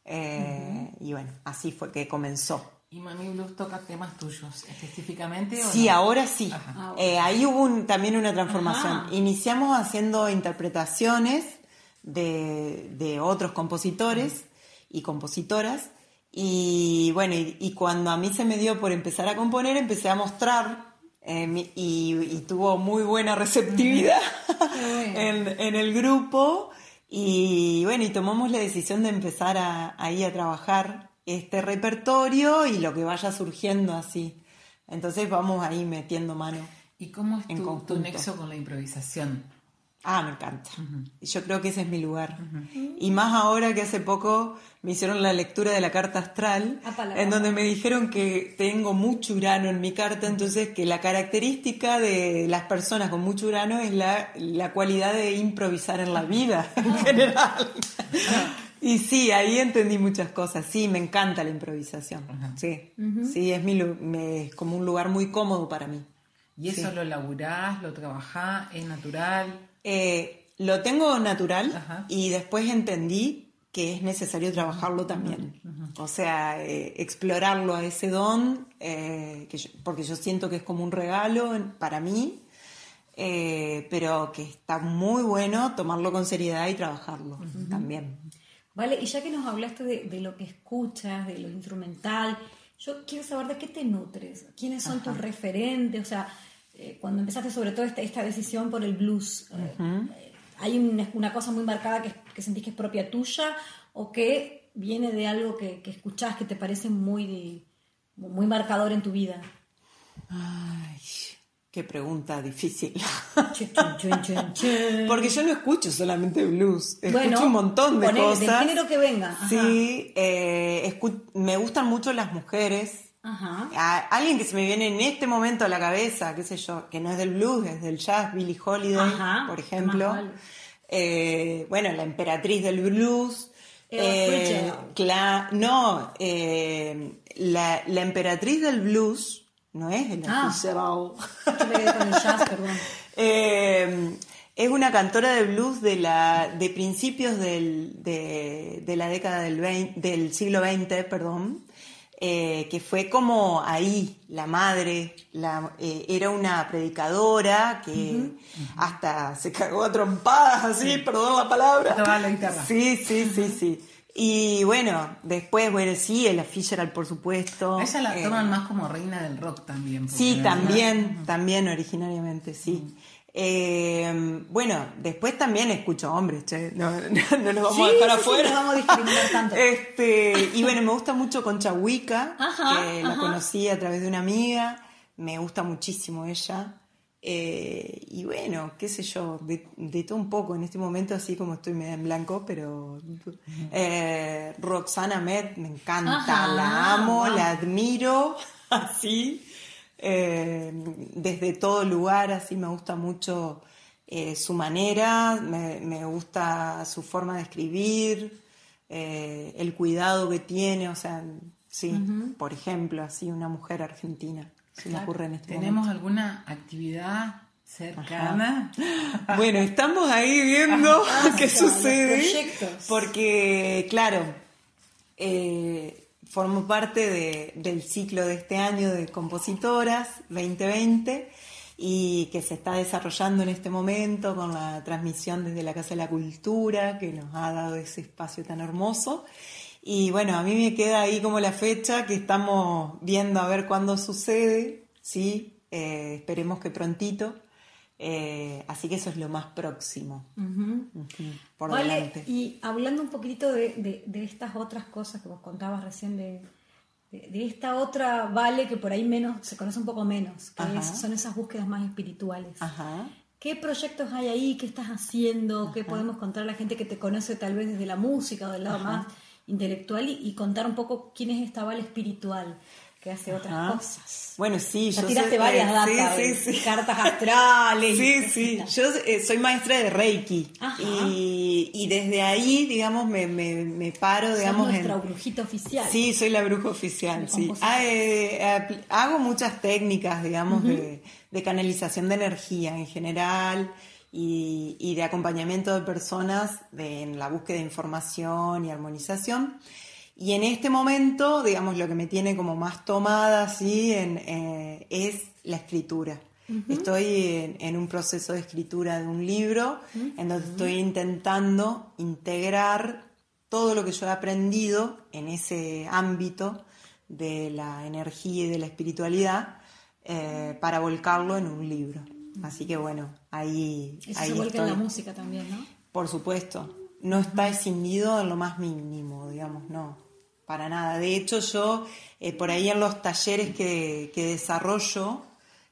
y bueno, así fue que comenzó. ¿Y Mami Blues toca temas tuyos específicamente? Sí, ¿o no? ahora sí. Ahí hubo también una transformación. Iniciamos haciendo interpretaciones de otros compositores y compositoras. Y bueno, y cuando a mí se me dio por empezar a componer, empecé a mostrar y tuvo muy buena receptividad en el grupo. Y bueno, y tomamos la decisión de empezar ahí a trabajar este repertorio y lo que vaya surgiendo así. Entonces vamos ahí metiendo mano. ¿Y cómo es tu nexo con la improvisación? Me encanta. Yo creo que ese es mi lugar. Y más ahora que hace poco me hicieron la lectura de la carta astral, en donde me dijeron que tengo mucho Urano en mi carta, entonces que la característica de las personas con mucho Urano es la cualidad de improvisar en la vida en general. Y sí, ahí entendí muchas cosas. Sí, me encanta la improvisación. Sí, sí, es como un lugar muy cómodo para mí. ¿Y eso lo laburás, lo trabajás, es natural? Lo tengo natural y después entendí que es necesario trabajarlo también. O sea, explorarlo a ese don, porque yo siento que es como un regalo para mí, pero que está muy bueno tomarlo con seriedad y trabajarlo también. Vale, y ya que nos hablaste de lo que escuchas, de lo instrumental, yo quiero saber de qué te nutres, quiénes son tus referentes, o sea, cuando empezaste sobre todo esta decisión por el blues, ¿hay una cosa muy marcada que sentís que es propia tuya o que viene de algo que escuchás que te parece muy marcador en tu vida? Ay, qué pregunta difícil. Porque yo no escucho solamente blues, escucho un montón de cosas. Del género que venga. Sí, me gustan mucho las mujeres. Alguien que se me viene en este momento a la cabeza, qué sé yo, que no es del blues, es del jazz, Billie Holiday, por ejemplo. Bueno, la emperatriz del blues. La emperatriz del blues no es Ella Fitzgerald. Yo me quedé con el jazz, perdón. Es una cantora de blues de principios de la década del siglo XX, perdón. Que fue como ahí la madre, era una predicadora que hasta se cagó a trompadas, así, perdón la palabra. Toda la guitarra. Sí. Y bueno, después, sí, Ella Fitzgerald, por supuesto. A ella la toman más como reina del rock también. Sí, también originariamente, sí. Bueno, después también escucho hombres, no nos vamos a dejar afuera. Sí, no vamos a discriminar tanto. Y bueno, me gusta mucho Concha Huica, que la conocí a través de una amiga, me gusta muchísimo ella. Y bueno, qué sé yo, de todo un poco en este momento, así como estoy medio en blanco, pero Roxana Ahmed me encanta, la amo, la admiro, así. Desde todo lugar, así me gusta mucho su manera, me gusta su forma de escribir, el cuidado que tiene, o sea, sí, por ejemplo, así una mujer argentina, se me ocurre en este momento. ¿Tenemos alguna actividad cercana? Bueno, estamos ahí viendo qué sucede, porque claro, formo parte del ciclo de este año de compositoras 2020 y que se está desarrollando en este momento con la transmisión desde la Casa de la Cultura, que nos ha dado ese espacio tan hermoso. Y bueno, a mí me queda ahí como la fecha que estamos viendo a ver cuándo sucede, ¿sí? Esperemos que prontito. Así que eso es lo más próximo. Por Vale, delante. y hablando un poquitito de estas otras cosas que vos contabas recién, de esta otra Vale que por ahí se conoce un poco menos, que son esas búsquedas más espirituales. ¿Qué proyectos hay ahí? ¿Qué estás haciendo? ¿Qué podemos contar a la gente que te conoce tal vez desde la música o del lado más intelectual y contar un poco quién es esta Vale espiritual que hace otras cosas? Bueno, sí, ya tiraste varias datas, cartas astrales. Yo soy maestra de Reiki y desde ahí, digamos, me paro, digamos, nuestra brujita oficial. Sí, soy la bruja oficial, sí. Hago muchas técnicas, digamos, de canalización de energía en general y de acompañamiento de personas en la búsqueda de información y armonización. Y en este momento, digamos, lo que me tiene como más tomada, ¿sí? Es la escritura. Estoy en un proceso de escritura de un libro en donde estoy intentando integrar todo lo que yo he aprendido en ese ámbito de la energía y de la espiritualidad para volcarlo en un libro. Así que bueno, ahí se vuelca en la música también, ¿no? Por supuesto. No está escindido en lo más mínimo, digamos, no. Para nada. De hecho, yo por ahí en los talleres que desarrollo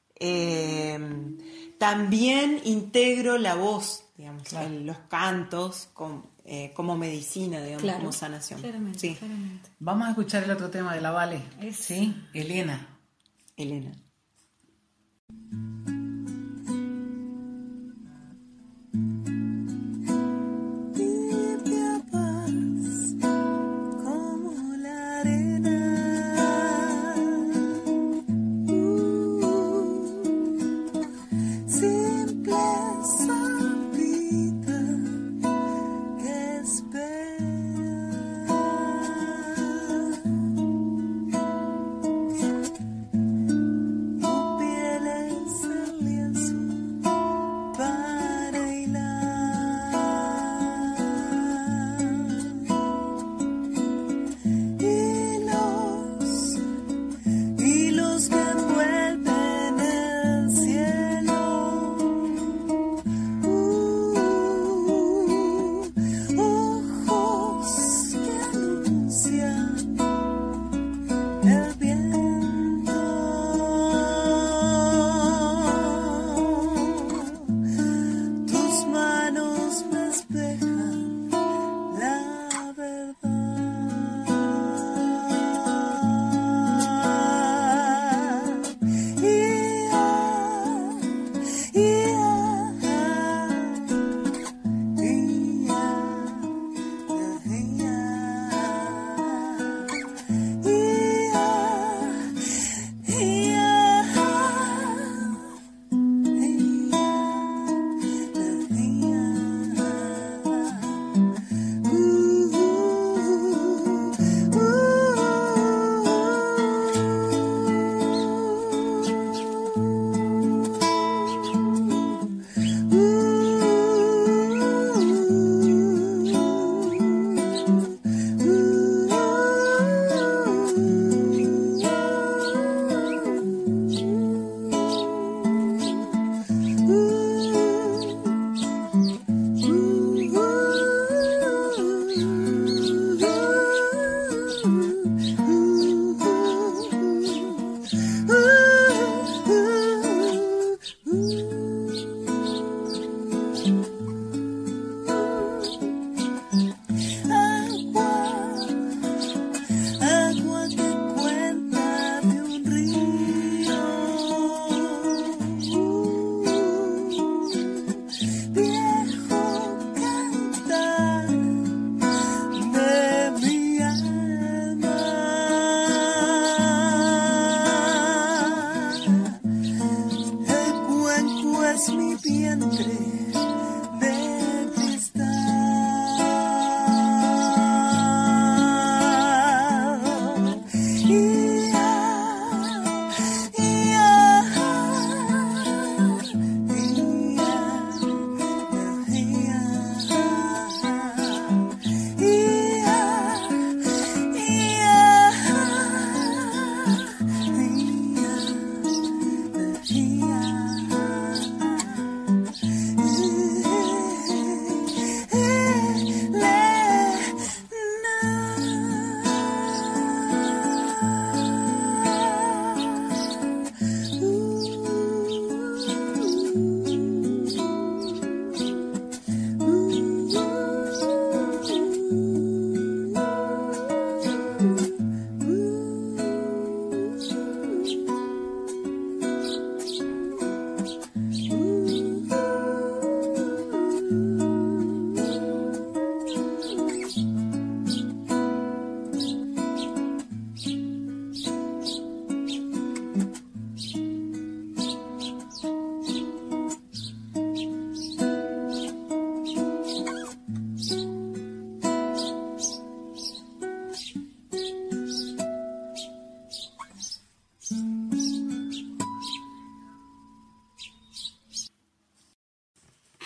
también integro la voz, digamos, los cantos como medicina, digamos, como sanación. Claramente. Vamos a escuchar el otro tema de la Vale. Sí, Elena.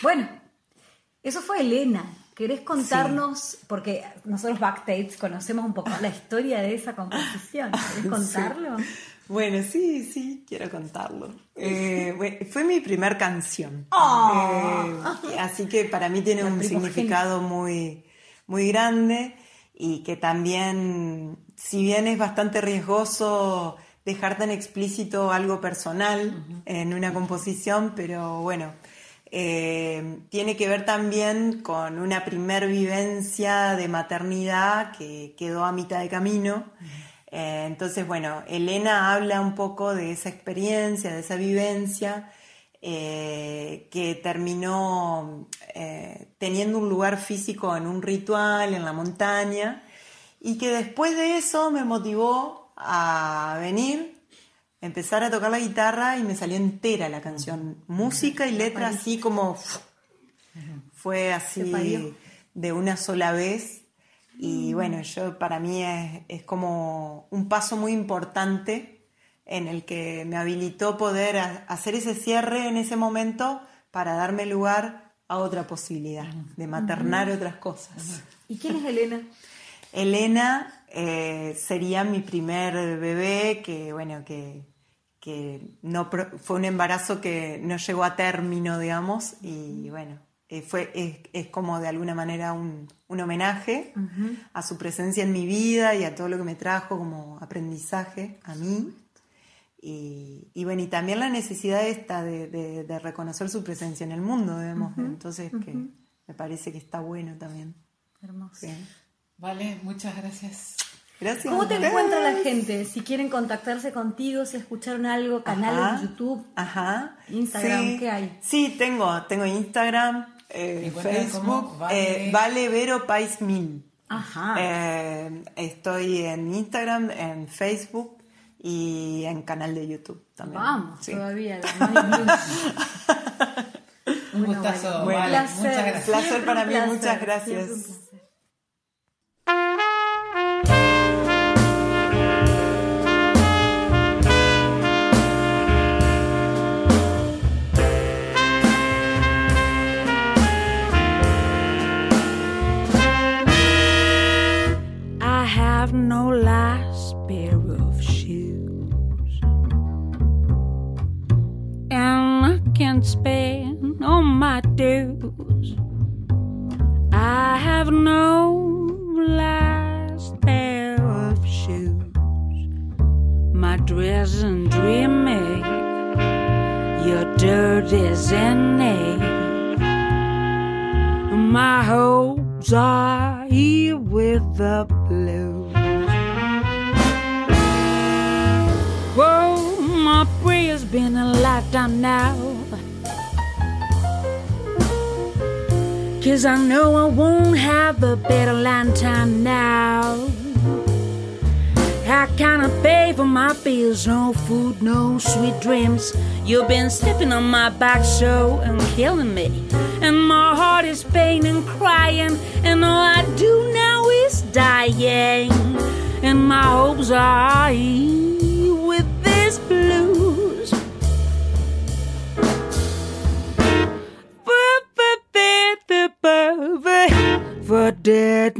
Bueno, eso fue Elena. ¿Querés contarnos, porque nosotros backstage conocemos un poco la historia de esa composición? ¿Querés contarlo? Sí. Bueno, sí, quiero contarlo. Fue mi primer canción. Así que para mí tiene un significado muy, muy grande y que también, si bien es bastante riesgoso dejar tan explícito algo personal en una composición, pero bueno, tiene que ver también con una primer vivencia de maternidad que quedó a mitad de camino. Entonces, bueno, Elena habla un poco de esa experiencia, de esa vivencia que terminó teniendo un lugar físico en un ritual en la montaña y que después de eso me motivó a venir, empezar a tocar la guitarra y me salió entera la canción, música y letra así como fue así de una sola vez. Y bueno, para mí es como un paso muy importante en el que me habilitó poder hacer ese cierre en ese momento para darme lugar a otra posibilidad, de maternar otras cosas. ¿Y quién es Elena? Elena sería mi primer bebé que no fue un embarazo que no llegó a término, digamos, y bueno, es como de alguna manera un homenaje a su presencia en mi vida y a todo lo que me trajo como aprendizaje a mí. Y bueno, y también la necesidad esta de reconocer su presencia en el mundo, digamos. Entonces que me parece que está bueno también. Hermoso. Sí. Vale, muchas gracias. Gracias. ¿Cómo te encuentra la gente? Si quieren contactarse contigo, si escucharon algo, canales de YouTube, Instagram, ¿qué hay? Sí, tengo Instagram, Facebook, Vale Vero Pais Mil. Estoy en Instagram, en Facebook y en canal de YouTube también. Vamos, todavía la Un gustazo, bueno, vale. Muchas gracias. Placer para mí, muchas gracias. No last pair of shoes, and I can't spend all my dues. I have no last pair of shoes. My dress and dreaming, your dirt is in it. My hopes are here with the blues. Whoa, my prayer's been a lifetime now, 'cause I know I won't have a better lifetime now. I can't pay for my bills, no food, no sweet dreams. You've been stepping on my back so and killing me, and my heart is pain and crying, and all I do now is dying, and my hopes are with this blues. For dead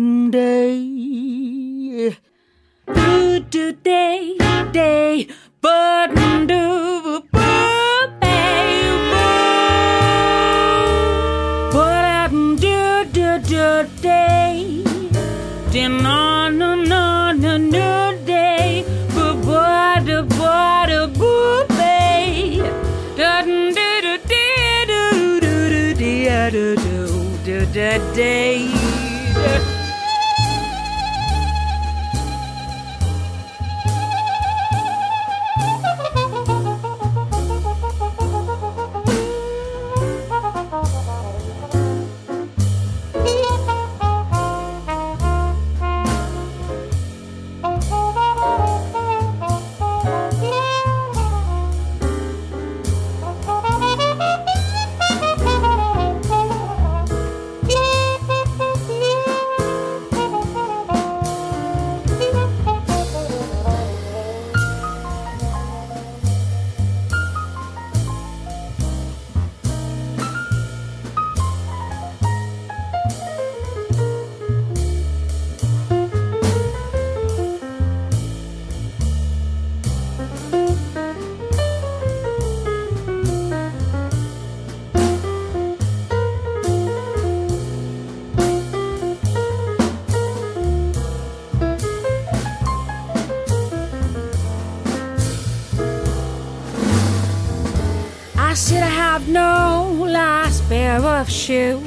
day, today, day, but do, day, no, no, no, no, no, day, but boo, babe, day. I should have no last pair of shoes.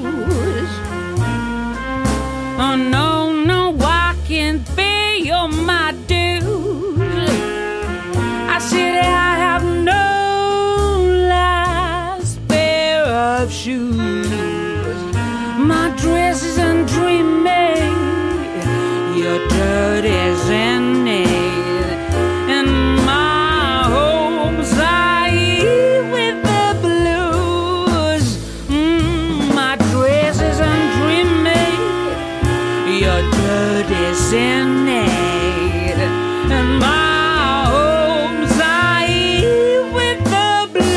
Oh no, no, I can't pay all my dues. I said I have no last pair of shoes. My dress is undream made, your dirt is innate, and my home's I with the blues. My dress is undream made, your dirt is innate, and my home's I with the blues.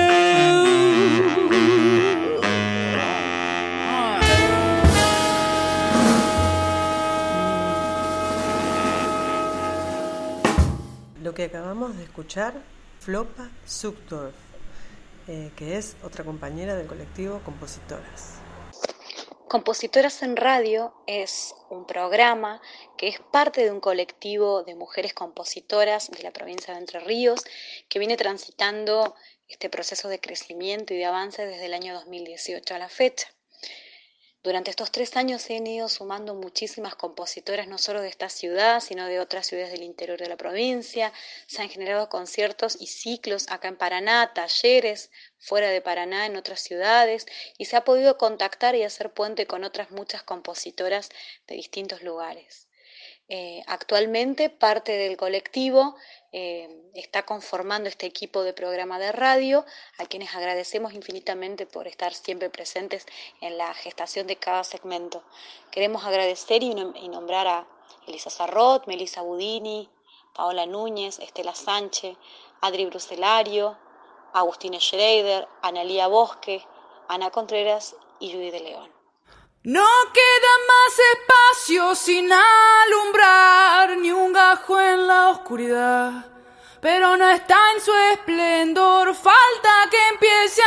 Lo que acabamos de escuchar, Flopa Zuckdorf, que es otra compañera del colectivo Compositoras. Compositoras en Radio es un programa que es parte de un colectivo de mujeres compositoras de la provincia de Entre Ríos que viene transitando este proceso de crecimiento y de avance desde el año 2018 a la fecha. Durante estos 3 años se han ido sumando muchísimas compositoras, no solo de esta ciudad, sino de otras ciudades del interior de la provincia. Se han generado conciertos y ciclos acá en Paraná, talleres fuera de Paraná en otras ciudades, y se ha podido contactar y hacer puente con otras muchas compositoras de distintos lugares. Actualmente parte del colectivo está conformando este equipo de programa de radio, a quienes agradecemos infinitamente por estar siempre presentes en la gestación de cada segmento. Queremos agradecer y nombrar a Elisa Sarrot, Melissa Budini, Paola Núñez, Estela Sánchez, Adri Bruselario, Agustina Schreider, Analía Bosque, Ana Contreras y Judy de León. No queda más espacio sin alumbrar, ni un gajo en la oscuridad, pero no está en su esplendor, falta que empiece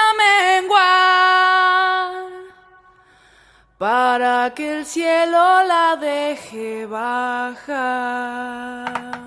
a menguar, para que el cielo la deje bajar.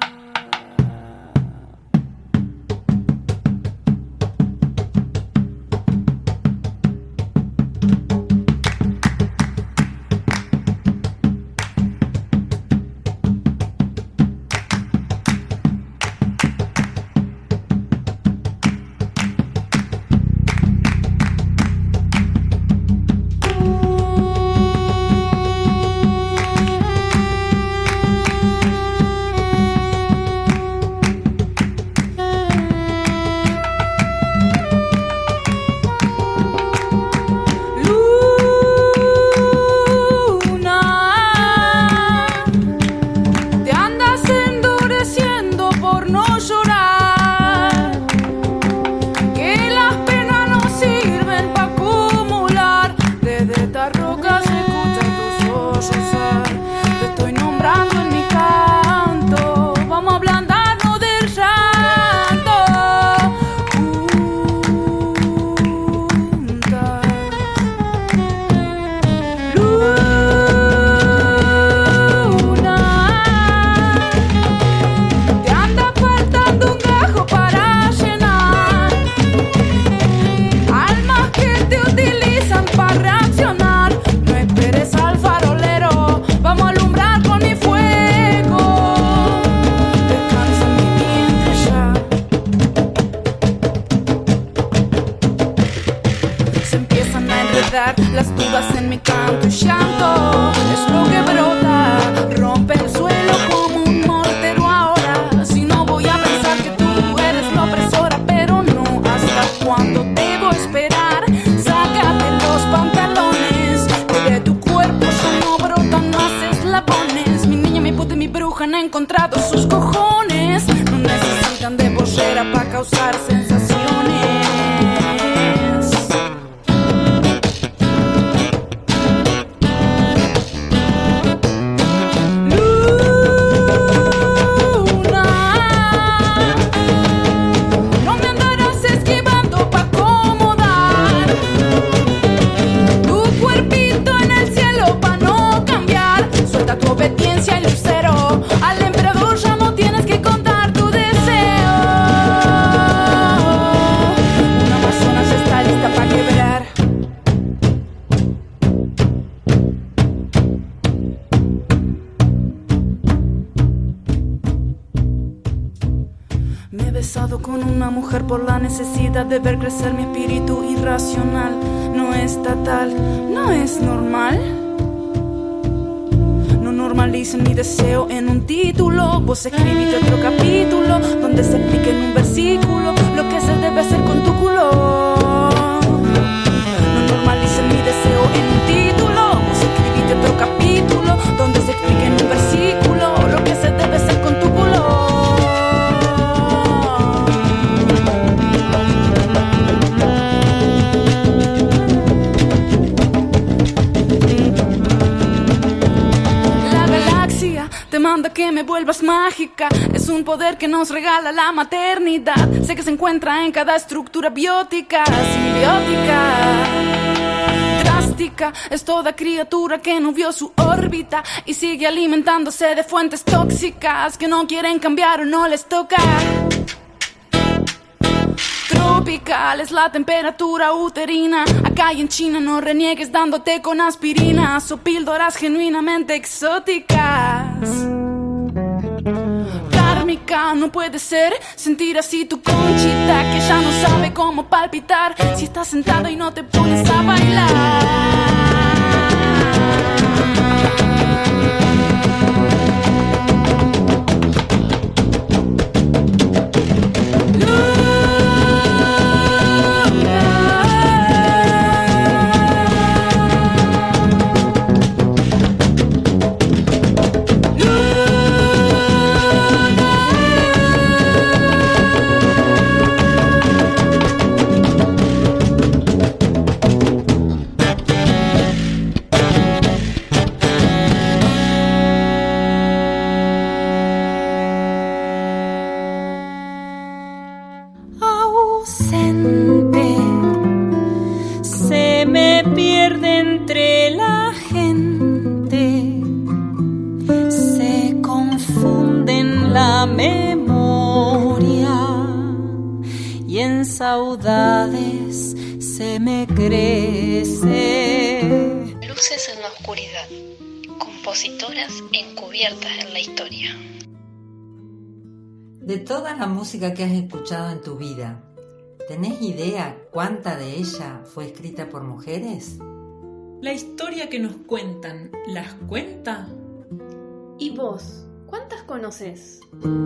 Las dudas en mi canto y llanto es lo que brota, rompe el suelo como un mortero ahora. Si no voy a pensar que tú eres la opresora, pero no, ¿hasta cuándo debo esperar? Sácate los pantalones, que de tu cuerpo ya no brotan más eslabones. Mi niña, mi puta y mi bruja han encontrado sus cojones, no necesitan de bollera para causar sensaciones. Luna necesidad de ver crecer mi espíritu irracional. No es estatal, no es normal. No normalicen mi deseo en un título. Vos escribiste otro capítulo donde se explique en un versículo lo que se debe hacer con tu culo. No normalicen mi deseo en un título. Vos escribiste otro capítulo donde se explique en un versículo lo que se debe hacer con tu culo. Te manda que me vuelvas mágica. Es un poder que nos regala la maternidad. Sé que se encuentra en cada estructura biótica, simbiótica, drástica. Es toda criatura que no vio su órbita y sigue alimentándose de fuentes tóxicas que no quieren cambiar o no les toca. Tropical es la temperatura uterina. Acá y en China no reniegues dándote con aspirinas o píldoras genuinamente exóticas. Kármica no puede ser sentir así tu conchita que ya no sabe cómo palpitar si estás sentada y no te pones a bailar. Saudades se me crece. Luces en la oscuridad. Compositoras encubiertas en la historia. De toda la música que has escuchado en tu vida, ¿tenés idea cuánta de ella fue escrita por mujeres? La historia que nos cuentan, ¿las cuenta? ¿Y vos? ¿Cuántas conoces?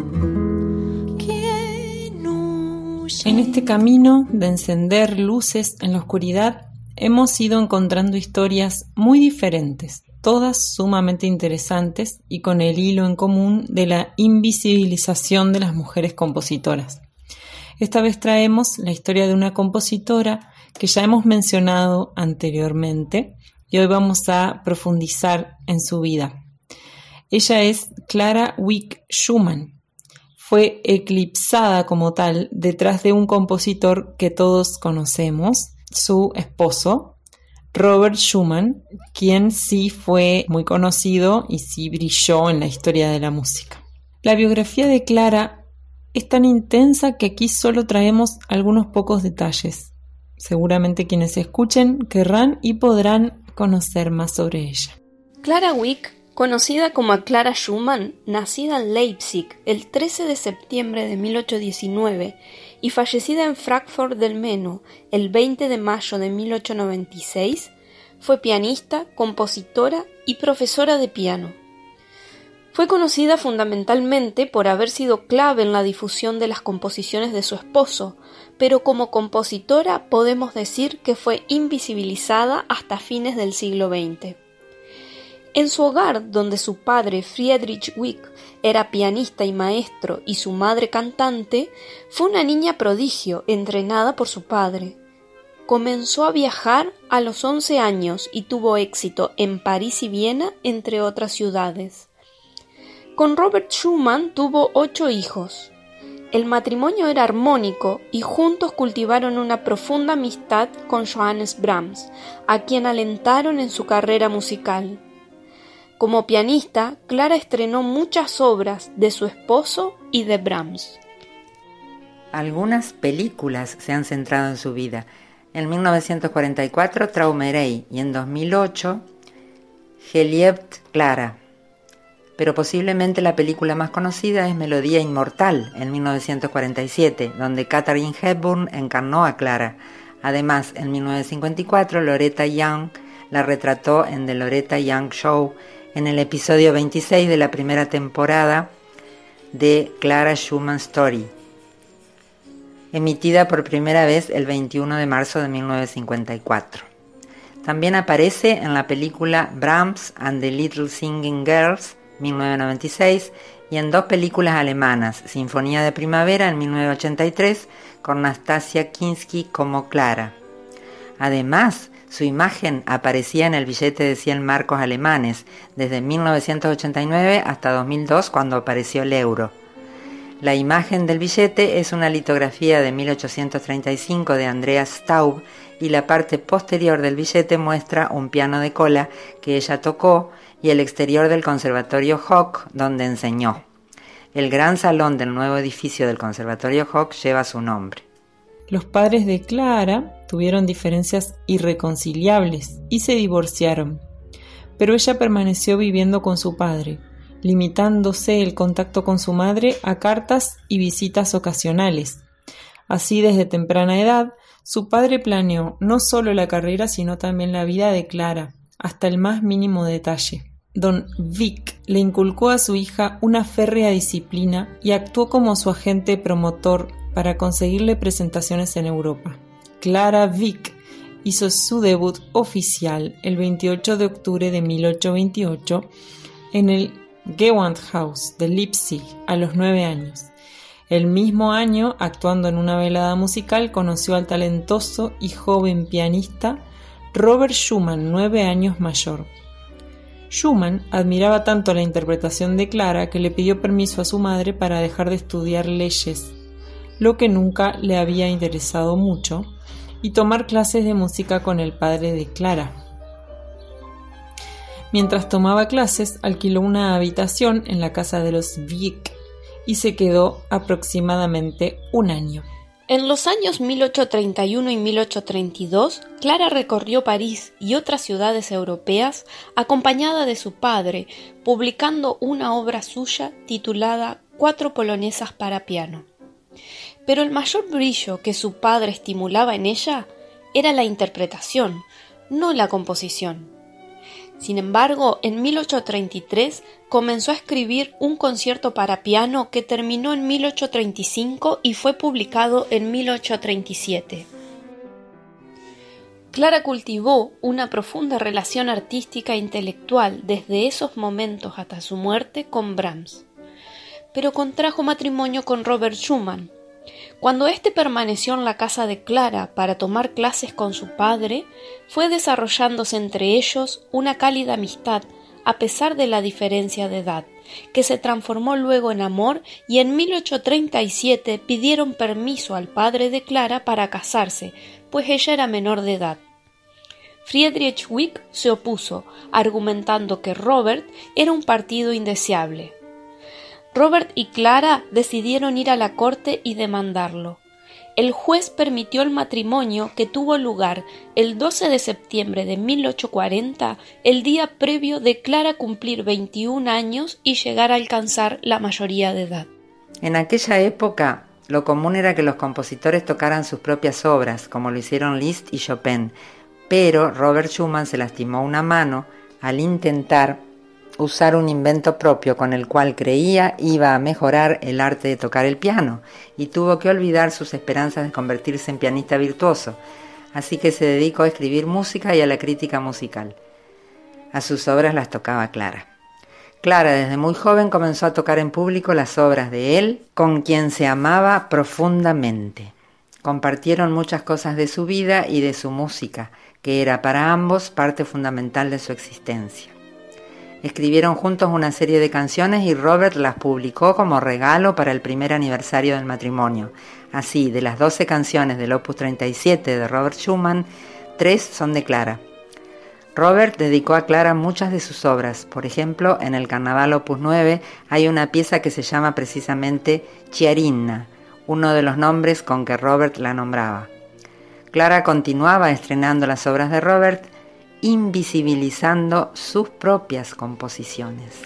En este camino de encender luces en la oscuridad, hemos ido encontrando historias muy diferentes, todas sumamente interesantes y con el hilo en común de la invisibilización de las mujeres compositoras. Esta vez traemos la historia de una compositora que ya hemos mencionado anteriormente y hoy vamos a profundizar en su vida. Ella es Clara Wieck Schumann. Fue eclipsada como tal detrás de un compositor que todos conocemos, su esposo, Robert Schumann, quien sí fue muy conocido y sí brilló en la historia de la música. La biografía de Clara es tan intensa que aquí solo traemos algunos pocos detalles. Seguramente quienes escuchen querrán y podrán conocer más sobre ella. Clara Wieck, conocida como Clara Schumann, nacida en Leipzig el 13 de septiembre de 1819 y fallecida en Frankfurt del Meno el 20 de mayo de 1896, fue pianista, compositora y profesora de piano. Fue conocida fundamentalmente por haber sido clave en la difusión de las composiciones de su esposo, pero como compositora podemos decir que fue invisibilizada hasta fines del siglo XX. En su hogar, donde su padre Friedrich Wieck era pianista y maestro y su madre cantante, fue una niña prodigio entrenada por su padre. Comenzó a viajar a los 11 años y tuvo éxito en París y Viena, entre otras ciudades. Con Robert Schumann tuvo 8 hijos. El matrimonio era armónico y juntos cultivaron una profunda amistad con Johannes Brahms, a quien alentaron en su carrera musical. Como pianista, Clara estrenó muchas obras de su esposo y de Brahms. Algunas películas se han centrado en su vida. En 1944, Traumerei, y en 2008, Geliebt Clara. pero posiblemente la película más conocida es Melodía Inmortal, en 1947, donde Katharine Hepburn encarnó a Clara. Además, en 1954, Loretta Young la retrató en The Loretta Young Show, en el episodio 26 de la primera temporada de Clara Schumann Story, emitida por primera vez el 21 de marzo de 1954. También aparece en la película Brahms and the Little Singing Girls, 1996, y en dos películas alemanas, Sinfonía de Primavera en 1983, con Nastasia Kinski como Clara. Además, su imagen aparecía en el billete de 100 marcos alemanes, desde 1989 hasta 2002, cuando apareció el euro. La imagen del billete es una litografía de 1835 de Andreas Staub, y la parte posterior del billete muestra un piano de cola que ella tocó y el exterior del Conservatorio Hoch, donde enseñó. El gran salón del nuevo edificio del Conservatorio Hoch lleva su nombre. Los padres de Clara tuvieron diferencias irreconciliables y se divorciaron, pero ella permaneció viviendo con su padre, limitándose el contacto con su madre a cartas y visitas ocasionales. Así, desde temprana edad, su padre planeó no solo la carrera, sino también la vida de Clara, hasta el más mínimo detalle. Don Vic le inculcó a su hija una férrea disciplina y actuó como su agente promotor para conseguirle presentaciones en Europa. Clara Vick hizo su debut oficial el 28 de octubre de 1828 en el Gewandhaus de Leipzig a los 9 años. El mismo año, actuando en una velada musical, conoció al talentoso y joven pianista Robert Schumann, 9 años mayor. Schumann admiraba tanto la interpretación de Clara que le pidió permiso a su madre para dejar de estudiar leyes, lo que nunca le había interesado mucho, y tomar clases de música con el padre de Clara. Mientras tomaba clases, alquiló una habitación en la casa de los Wieck y se quedó aproximadamente un año. En los años 1831 y 1832, Clara recorrió París y otras ciudades europeas acompañada de su padre, publicando una obra suya titulada 4 polonesas para piano. Pero el mayor brillo que su padre estimulaba en ella era la interpretación, no la composición. Sin embargo, en 1833 comenzó a escribir un concierto para piano que terminó en 1835 y fue publicado en 1837. Clara cultivó una profunda relación artística e intelectual desde esos momentos hasta su muerte con Brahms, pero contrajo matrimonio con Robert Schumann. Cuando éste permaneció en la casa de Clara para tomar clases con su padre, fue desarrollándose entre ellos una cálida amistad a pesar de la diferencia de edad, que se transformó luego en amor, y en 1837 pidieron permiso al padre de Clara para casarse, pues ella era menor de edad. Friedrich Wieck se opuso, argumentando que Robert era un partido indeseable. Robert y Clara decidieron ir a la corte y demandarlo. El juez permitió el matrimonio, que tuvo lugar el 12 de septiembre de 1840, el día previo de Clara cumplir 21 años y llegar a alcanzar la mayoría de edad. En aquella época, lo común era que los compositores tocaran sus propias obras, como lo hicieron Liszt y Chopin, pero Robert Schumann se lastimó una mano al intentar usar un invento propio con el cual creía iba a mejorar el arte de tocar el piano, y tuvo que olvidar sus esperanzas de convertirse en pianista virtuoso, así que se dedicó a escribir música y a la crítica musical. A sus obras las tocaba Clara. Clara desde muy joven comenzó a tocar en público las obras de él, con quien se amaba profundamente. Compartieron muchas cosas de su vida y de su música, que era para ambos parte fundamental de su existencia. Escribieron juntos una serie de canciones y Robert las publicó como regalo para el primer aniversario del matrimonio. Así, de las 12 canciones del Opus 37 de Robert Schumann, 3 son de Clara. Robert dedicó a Clara muchas de sus obras. Por ejemplo, en el Carnaval Opus 9 hay una pieza que se llama precisamente Chiarinna, uno de los nombres con que Robert la nombraba. Clara continuaba estrenando las obras de Robert, invisibilizando sus propias composiciones.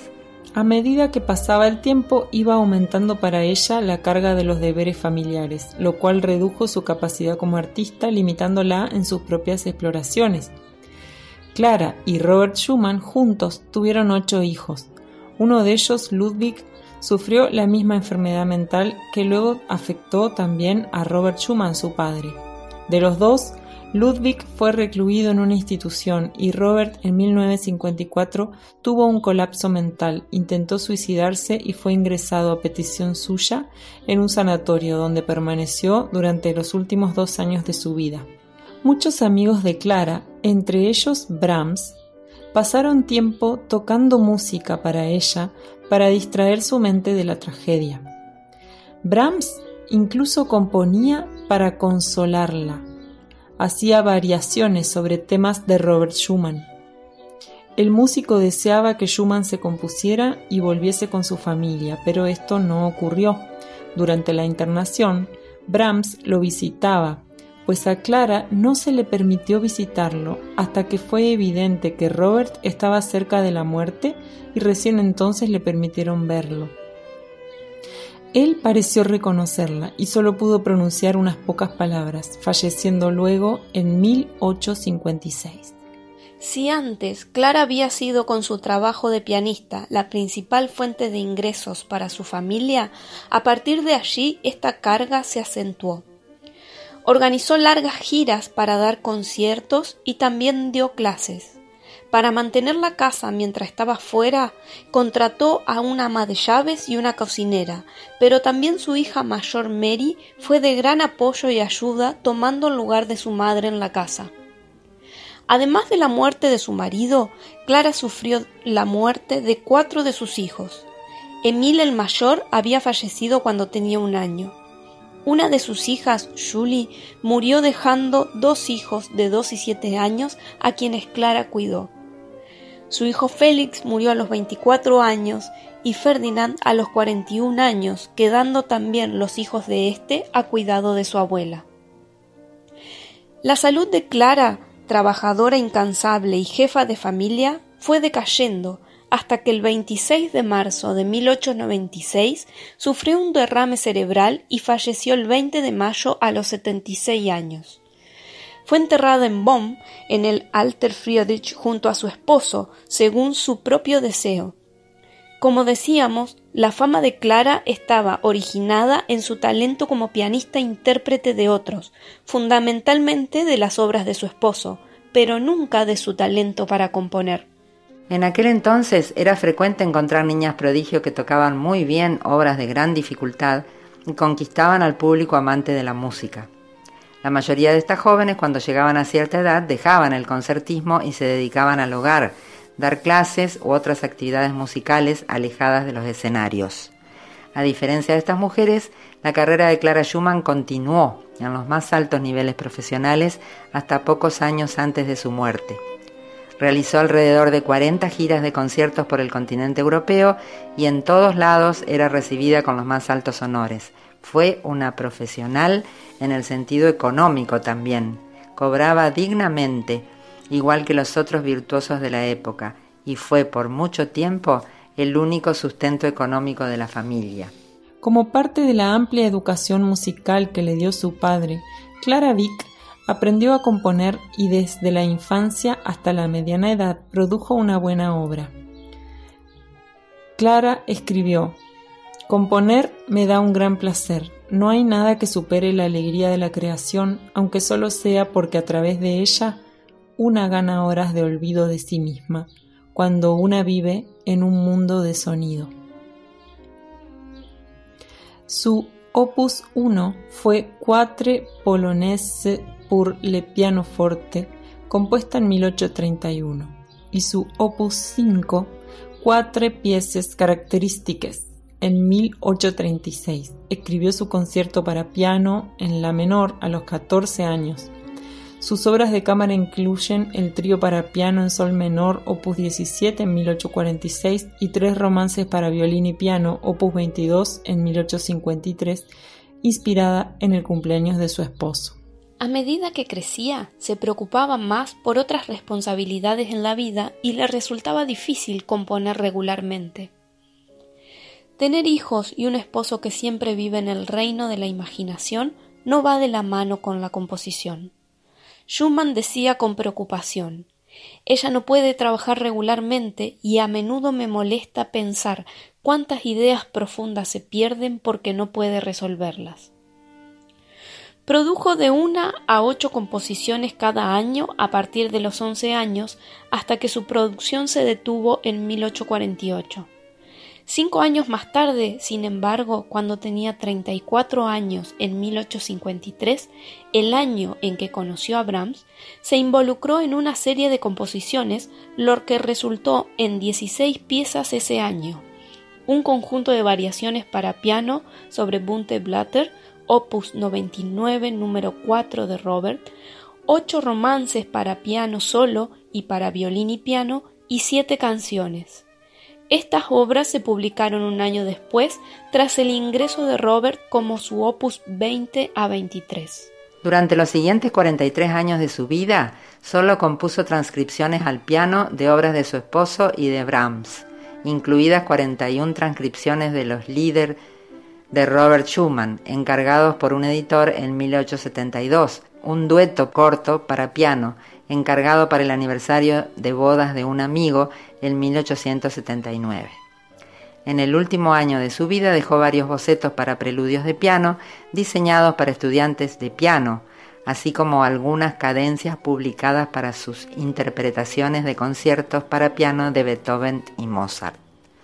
A medida que pasaba el tiempo, iba aumentando para ella la carga de los deberes familiares, lo cual redujo su capacidad como artista, limitándola en sus propias exploraciones. Clara y Robert Schumann juntos tuvieron 8 hijos. Uno de ellos, Ludwig, sufrió la misma enfermedad mental que luego afectó también a Robert Schumann, su padre. De los dos, Ludwig fue recluido en una institución y Robert en 1954 tuvo un colapso mental, intentó suicidarse y fue ingresado a petición suya en un sanatorio donde permaneció durante los últimos 2 años de su vida. Muchos amigos de Clara, entre ellos Brahms, pasaron tiempo tocando música para ella para distraer su mente de la tragedia. Brahms incluso componía para consolarla. Hacía variaciones sobre temas de Robert Schumann. El músico deseaba que Schumann se compusiera y volviese con su familia, pero esto no ocurrió. Durante la internación, Brahms lo visitaba, pues a Clara no se le permitió visitarlo hasta que fue evidente que Robert estaba cerca de la muerte y recién entonces le permitieron verlo. Él pareció reconocerla y solo pudo pronunciar unas pocas palabras, falleciendo luego en 1856. Si antes Clara había sido con su trabajo de pianista la principal fuente de ingresos para su familia, a partir de allí esta carga se acentuó. Organizó largas giras para dar conciertos y también dio clases. Para mantener la casa mientras estaba fuera, contrató a una ama de llaves y una cocinera, pero también su hija mayor Mary fue de gran apoyo y ayuda, tomando el lugar de su madre en la casa. Además de la muerte de su marido, Clara sufrió la muerte de 4 de sus hijos. Emile, el mayor, había fallecido cuando tenía 1 año. Una de sus hijas, Julie, murió dejando 2 hijos de 2 y 7 años a quienes Clara cuidó. Su hijo Félix murió a los 24 años y Ferdinand a los 41 años, quedando también los hijos de este a cuidado de su abuela. La salud de Clara, trabajadora incansable y jefa de familia, fue decayendo hasta que el 26 de marzo de 1896 sufrió un derrame cerebral y falleció el 20 de mayo a los 76 años. Fue enterrada en Bonn, en el Alter Friedrich, junto a su esposo, según su propio deseo. Como decíamos, la fama de Clara estaba originada en su talento como pianista e intérprete de otros, fundamentalmente de las obras de su esposo, pero nunca de su talento para componer. En aquel entonces era frecuente encontrar niñas prodigio que tocaban muy bien obras de gran dificultad y conquistaban al público amante de la música. La mayoría de estas jóvenes, cuando llegaban a cierta edad, dejaban el concertismo y se dedicaban al hogar, dar clases u otras actividades musicales alejadas de los escenarios. A diferencia de estas mujeres, la carrera de Clara Schumann continuó en los más altos niveles profesionales hasta pocos años antes de su muerte. Realizó alrededor de 40 giras de conciertos por el continente europeo y en todos lados era recibida con los más altos honores. Fue una profesional en el sentido económico también. Cobraba dignamente, igual que los otros virtuosos de la época, y fue por mucho tiempo el único sustento económico de la familia. Como parte de la amplia educación musical que le dio su padre, Clara Wieck aprendió a componer y desde la infancia hasta la mediana edad produjo una buena obra. Clara escribió: «Componer me da un gran placer. No hay nada que supere la alegría de la creación, aunque solo sea porque a través de ella una gana horas de olvido de sí misma, cuando una vive en un mundo de sonido». Su opus 1 fue Quatre Polonaise pour le pianoforte, compuesta en 1831, y su opus 5, Quatre Pièces Caractéristiques, en 1836. Escribió su concierto para piano en la menor a los 14 años. Sus obras de cámara incluyen el trío para piano en sol menor, opus 17 en 1846, y 3 romances para violín y piano, opus 22 en 1853, inspirada en el cumpleaños de su esposo. A medida que crecía, se preocupaba más por otras responsabilidades en la vida y le resultaba difícil componer regularmente. Tener hijos y un esposo que siempre vive en el reino de la imaginación no va de la mano con la composición. Schumann decía con preocupación: ella no puede trabajar regularmente y a menudo me molesta pensar cuántas ideas profundas se pierden porque no puede resolverlas. Produjo de 1 a 8 composiciones cada año a partir de los 11 años hasta que su producción se detuvo en 1848. 5 años más tarde, sin embargo, cuando tenía 34 años en 1853, el año en que conoció a Brahms, se involucró en una serie de composiciones, lo que resultó en 16 piezas ese año. Un conjunto de variaciones para piano sobre Bunte Blatter, opus 99, número 4 de Robert, 8 romances para piano solo y para violín y piano, y 7 canciones. Estas obras se publicaron un año después, tras el ingreso de Robert como su opus 20 a 23. Durante los siguientes 43 años de su vida, solo compuso transcripciones al piano de obras de su esposo y de Brahms, incluidas 41 transcripciones de los Lieder de Robert Schumann, encargados por un editor en 1872, un dueto corto para piano, encargado para el aniversario de bodas de un amigo en 1879. En el último año de su vida dejó varios bocetos para preludios de piano diseñados para estudiantes de piano, así como algunas cadencias publicadas para sus interpretaciones de conciertos para piano de Beethoven y Mozart.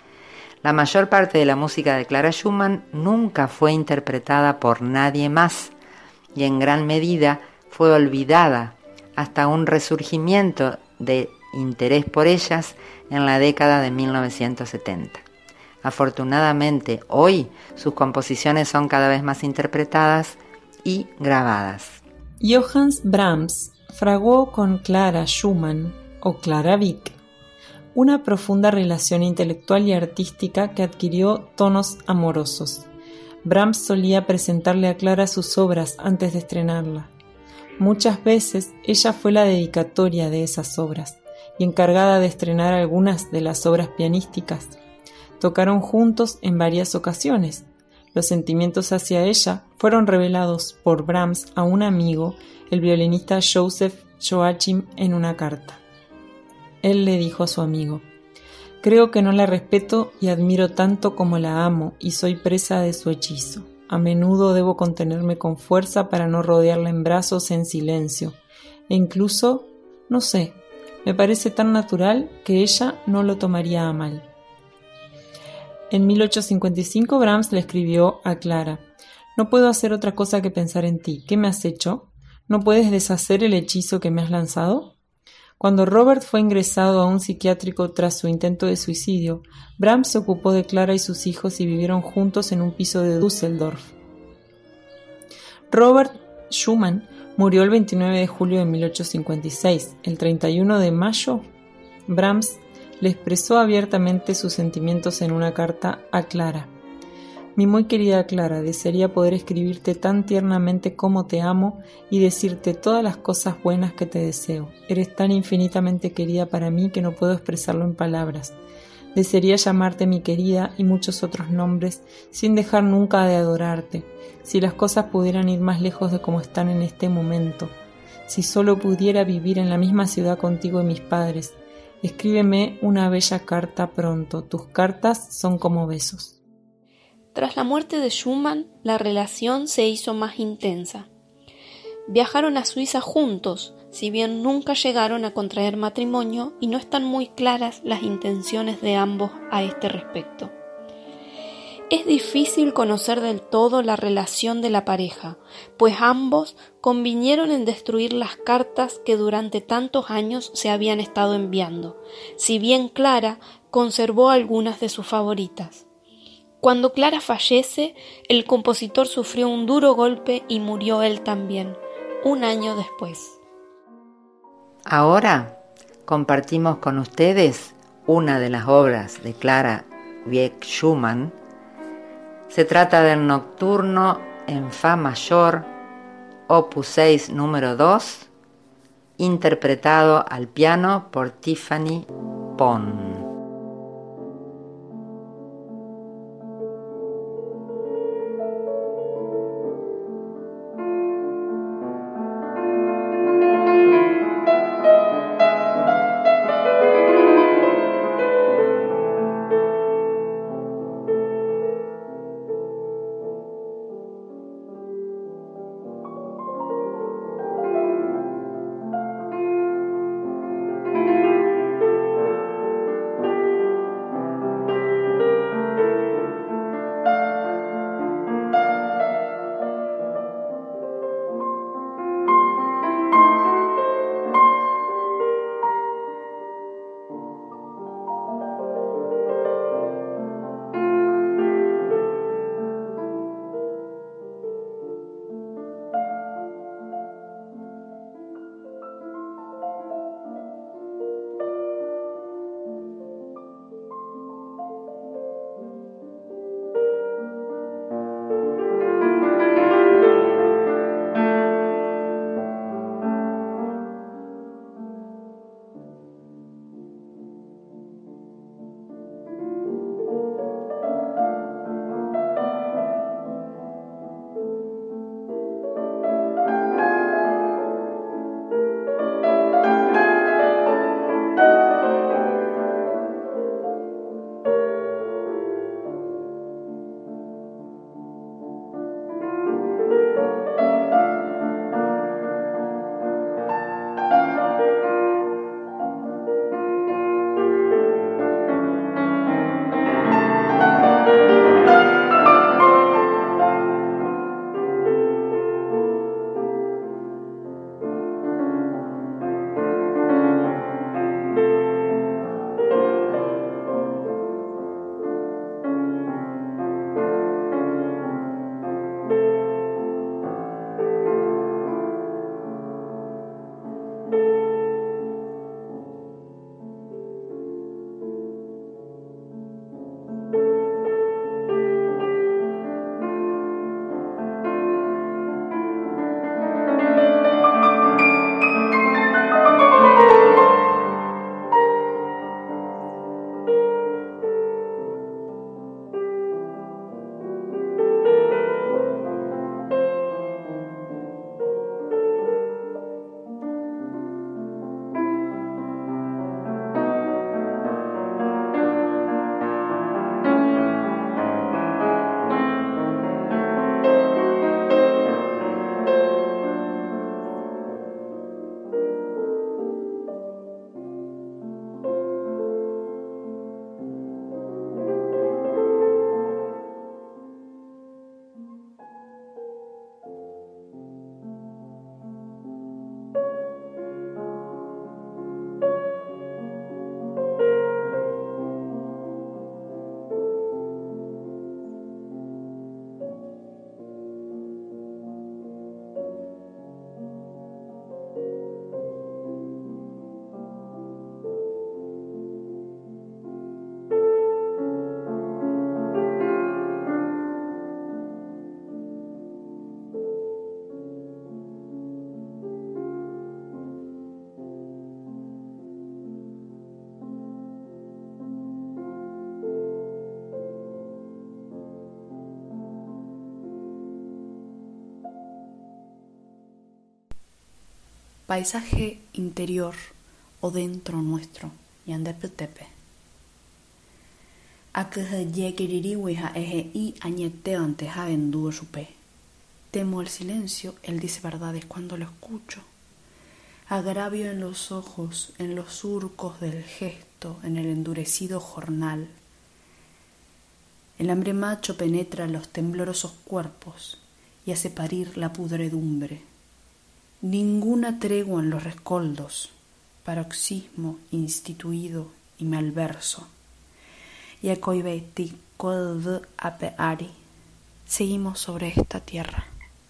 La mayor parte de la música de Clara Schumann nunca fue interpretada por nadie más y en gran medida fue olvidada hasta un resurgimiento de interés por ellas en la década de 1970. Afortunadamente, hoy sus composiciones son cada vez más interpretadas y grabadas. Johannes Brahms fraguó con Clara Schumann, o Clara Wieck, una profunda relación intelectual y artística que adquirió tonos amorosos. Brahms solía presentarle a Clara sus obras antes de estrenarla. Muchas veces ella fue la dedicatoria de esas obras y encargada de estrenar algunas de las obras pianísticas. Tocaron juntos en varias ocasiones. Los sentimientos hacia ella fueron revelados por Brahms a un amigo, el violinista Joseph Joachim, en una carta. Él le dijo a su amigo: «Creo que no la respeto y admiro tanto como la amo y soy presa de su hechizo. A menudo debo contenerme con fuerza para no rodearla en brazos en silencio. E incluso, no sé, me parece tan natural que ella no lo tomaría a mal». En 1855 Brahms le escribió a Clara: «No puedo hacer otra cosa que pensar en ti. ¿Qué me has hecho? ¿No puedes deshacer el hechizo que me has lanzado?». Cuando Robert fue ingresado a un psiquiátrico tras su intento de suicidio, Brahms se ocupó de Clara y sus hijos y vivieron juntos en un piso de Düsseldorf. Robert Schumann murió el 29 de julio de 1856. El 31 de mayo, Brahms le expresó abiertamente sus sentimientos en una carta a Clara. «Mi muy querida Clara, desearía poder escribirte tan tiernamente como te amo y decirte todas las cosas buenas que te deseo. Eres tan infinitamente querida para mí que no puedo expresarlo en palabras. Desearía llamarte mi querida y muchos otros nombres sin dejar nunca de adorarte. Si las cosas pudieran ir más lejos de como están en este momento. Si solo pudiera vivir en la misma ciudad contigo y mis padres. Escríbeme una bella carta pronto. Tus cartas son como besos». Tras la muerte de Schumann, la relación se hizo más intensa. Viajaron a Suiza juntos, si bien nunca llegaron a contraer matrimonio y no están muy claras las intenciones de ambos a este respecto. Es difícil conocer del todo la relación de la pareja, pues ambos convinieron en destruir las cartas que durante tantos años se habían estado enviando, si bien Clara conservó algunas de sus favoritas. Cuando Clara fallece, el compositor sufrió un duro golpe y murió él también, un año después. Ahora compartimos con ustedes una de las obras de Clara Wieck Schumann. Se trata del Nocturno en Fa mayor, opus 6, número 2, interpretado al piano por Tiffany Pon. Paisaje interior o dentro nuestro, Ñandeputepe. Temo el silencio, él dice verdades cuando lo escucho. Agravio en los ojos, en los surcos del gesto, en el endurecido jornal. El hambre macho penetra los temblorosos cuerpos y hace parir la pudredumbre. Ninguna tregua en los rescoldos, paroxismo instituido y malverso. Y seguimos sobre esta tierra.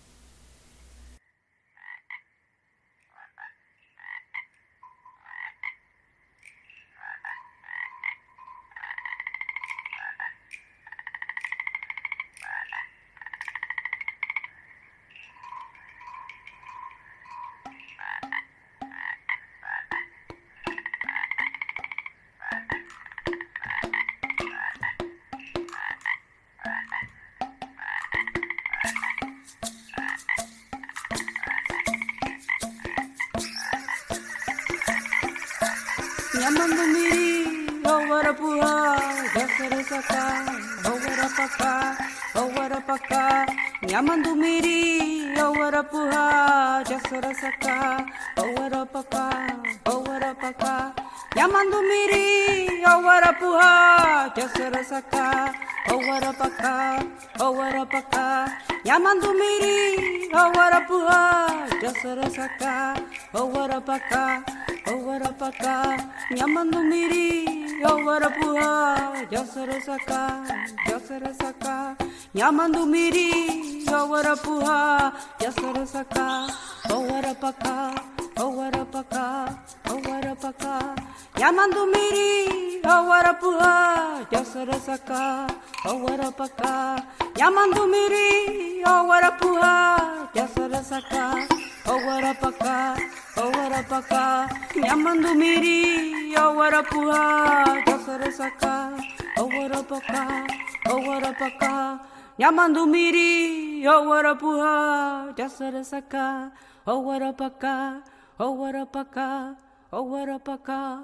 Yamandumiri, Owarapuha, Yakarasaka, Owarapaka, Owarapaka. Yamandumiri, Owarapuha, Yakarasaka, Owarapaka, Owarapaka. Yamandumiri, Owarapuha, Yakarasaka, Owarapaka, Owarapaka. Yamandumiri, Owarapuha, Yakarasaka, Owarapaka. Owarapaka, Yamandumiri, Owarapuha, Yasarasaka, Yasarasaka, Yamandumiri, Owarapuha, Yasarasaka, Owarapaka, Owarapaka, Owarapaka, Yamandumiri, Owarapuha, Yasarasaka, Owarapaka, Yamandumiri, Owarapuha, Yasarasaka, Owarapaka, Owarapaka, Yamandumiri, Owarapuha, Yasarasaka, Owarapaka, Owarapaka, Yamandumiri, Owarapuha, Yasarasaka, Owarapaka, Owarapaka, Owarapaka.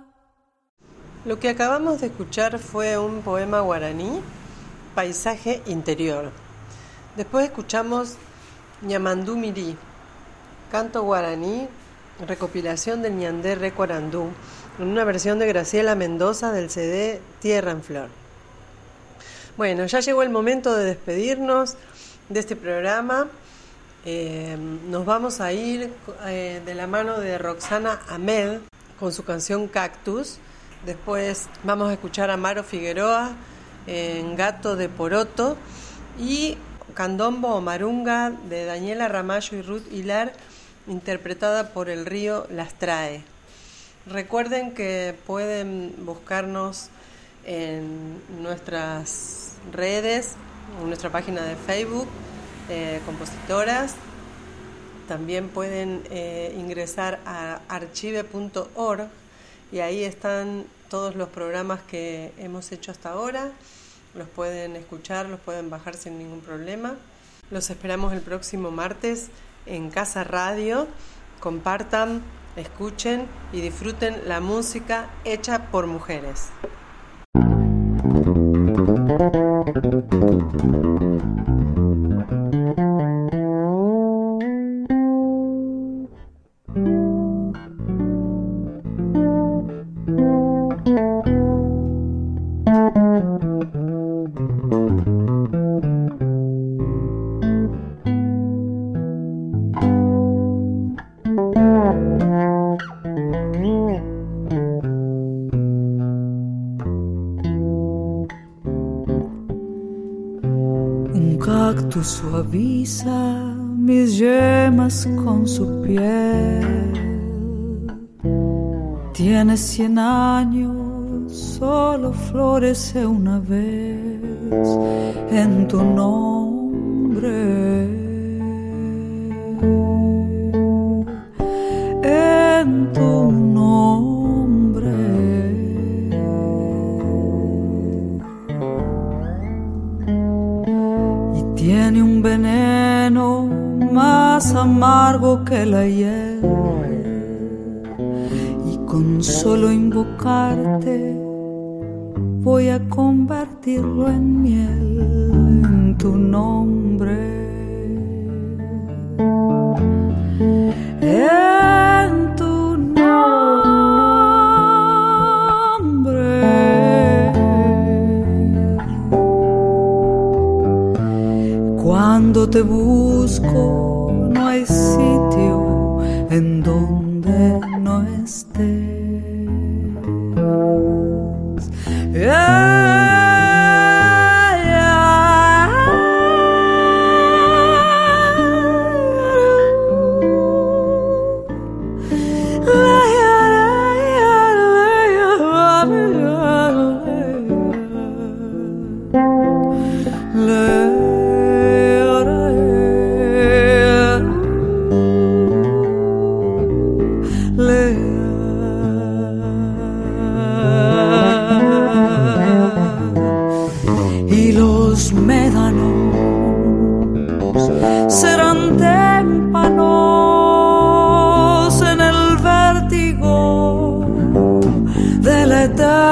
Lo que acabamos de escuchar fue un poema guaraní, Paisaje interior. Después escuchamos Ñamandumiri, canto guaraní, recopilación del Ñandé Recuarandú, en una versión de Graciela Mendoza del CD Tierra en Flor. Bueno, ya llegó el momento de despedirnos de este programa. Nos vamos a ir de la mano de Roxana Ahmed con su canción Cactus. Después vamos a escuchar a Maro Figueroa en Gato de Poroto y Candombo o Marunga de Daniela Ramallo y Ruth Hilar, interpretada por El Río Las Trae. Recuerden que pueden buscarnos en nuestras redes, en nuestra página de Facebook, Compositoras. También pueden ingresar a archive.org y ahí están todos los programas que hemos hecho hasta ahora. Los pueden escuchar, los pueden bajar sin ningún problema. Los esperamos el próximo martes en Casa Radio. Compartan, escuchen y disfruten la música hecha por mujeres. Suaviza mis yemas con su piel. Tiene 100 años, solo florece una vez en tu nombre. En tu nombre. Y tiene un veneno más amargo que la hiel. con solo invocarte voy a convertirlo en miel en tu nombre. En tu nombre. Cuando te busco no hay sitio en donde no estés. Serán témpanos en el vértigo de la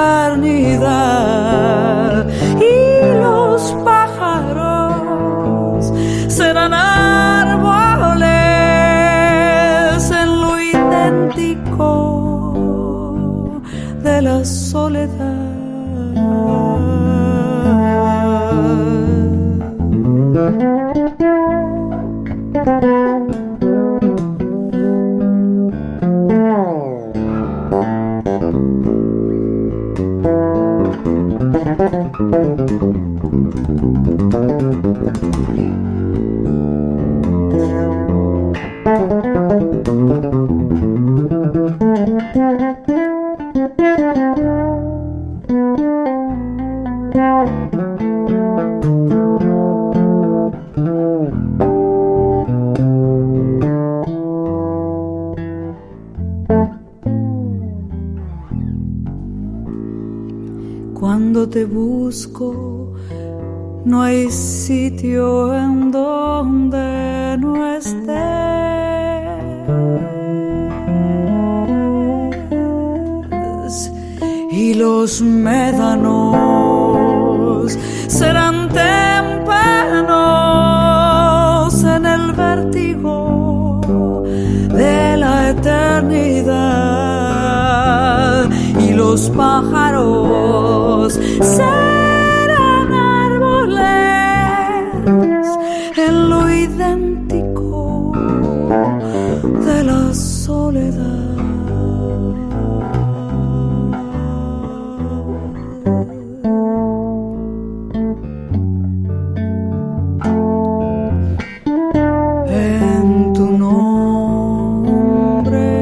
eternidad, y los pájaros serán árboles en lo idéntico de la soledad. Cuando te busco, no hay sitio en donde no estés. Y los médanos serán témpanos en el vértigo de la eternidad. Y los pájaros serán árboles en lo idéntico de la soledad. En tu nombre.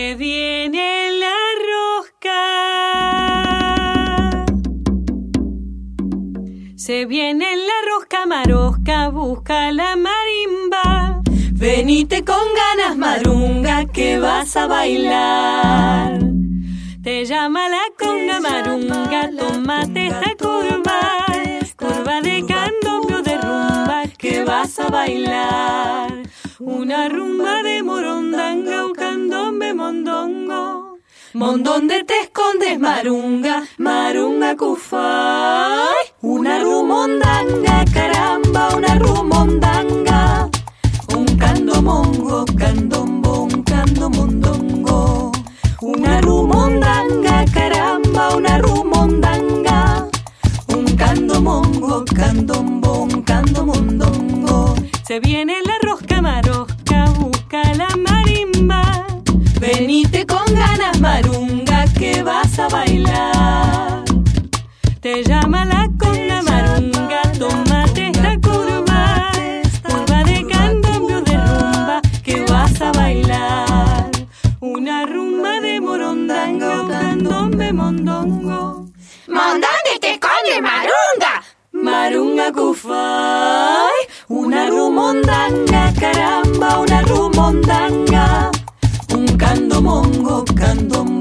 Se viene la rosca. Se viene la rosca marosca, busca la marimba. Venite con ganas, marunga, que vas a bailar. Te llama la conga marunga, tómate esta curva. Curva de candombe de rumba, que vas a bailar. Una rumba de morondanga, un candombe mondongo. Mondonde te escondes, marunga, marunga cufay. Una rumondanga, caramba, una rumondanga. Un candomongo, candombo, un candomondongo. Una rumondanga, caramba, una rumondanga. Un candomongo, candombo, un candomondongo. Se viene la rosca marosca, busca la marimba. Venite con ganas, marunga, que vas a bailar. Te llama la conga marunga, tómate esta curva. Curva de candombe o de rumba, que vas a bailar. Una rumba de morondanga, un candombe mondongo. ¿Mondonde te esconde, marunga? Marunga cufay. Una rumondanga, caramba, una rumondanga. Un candomongo, candombo.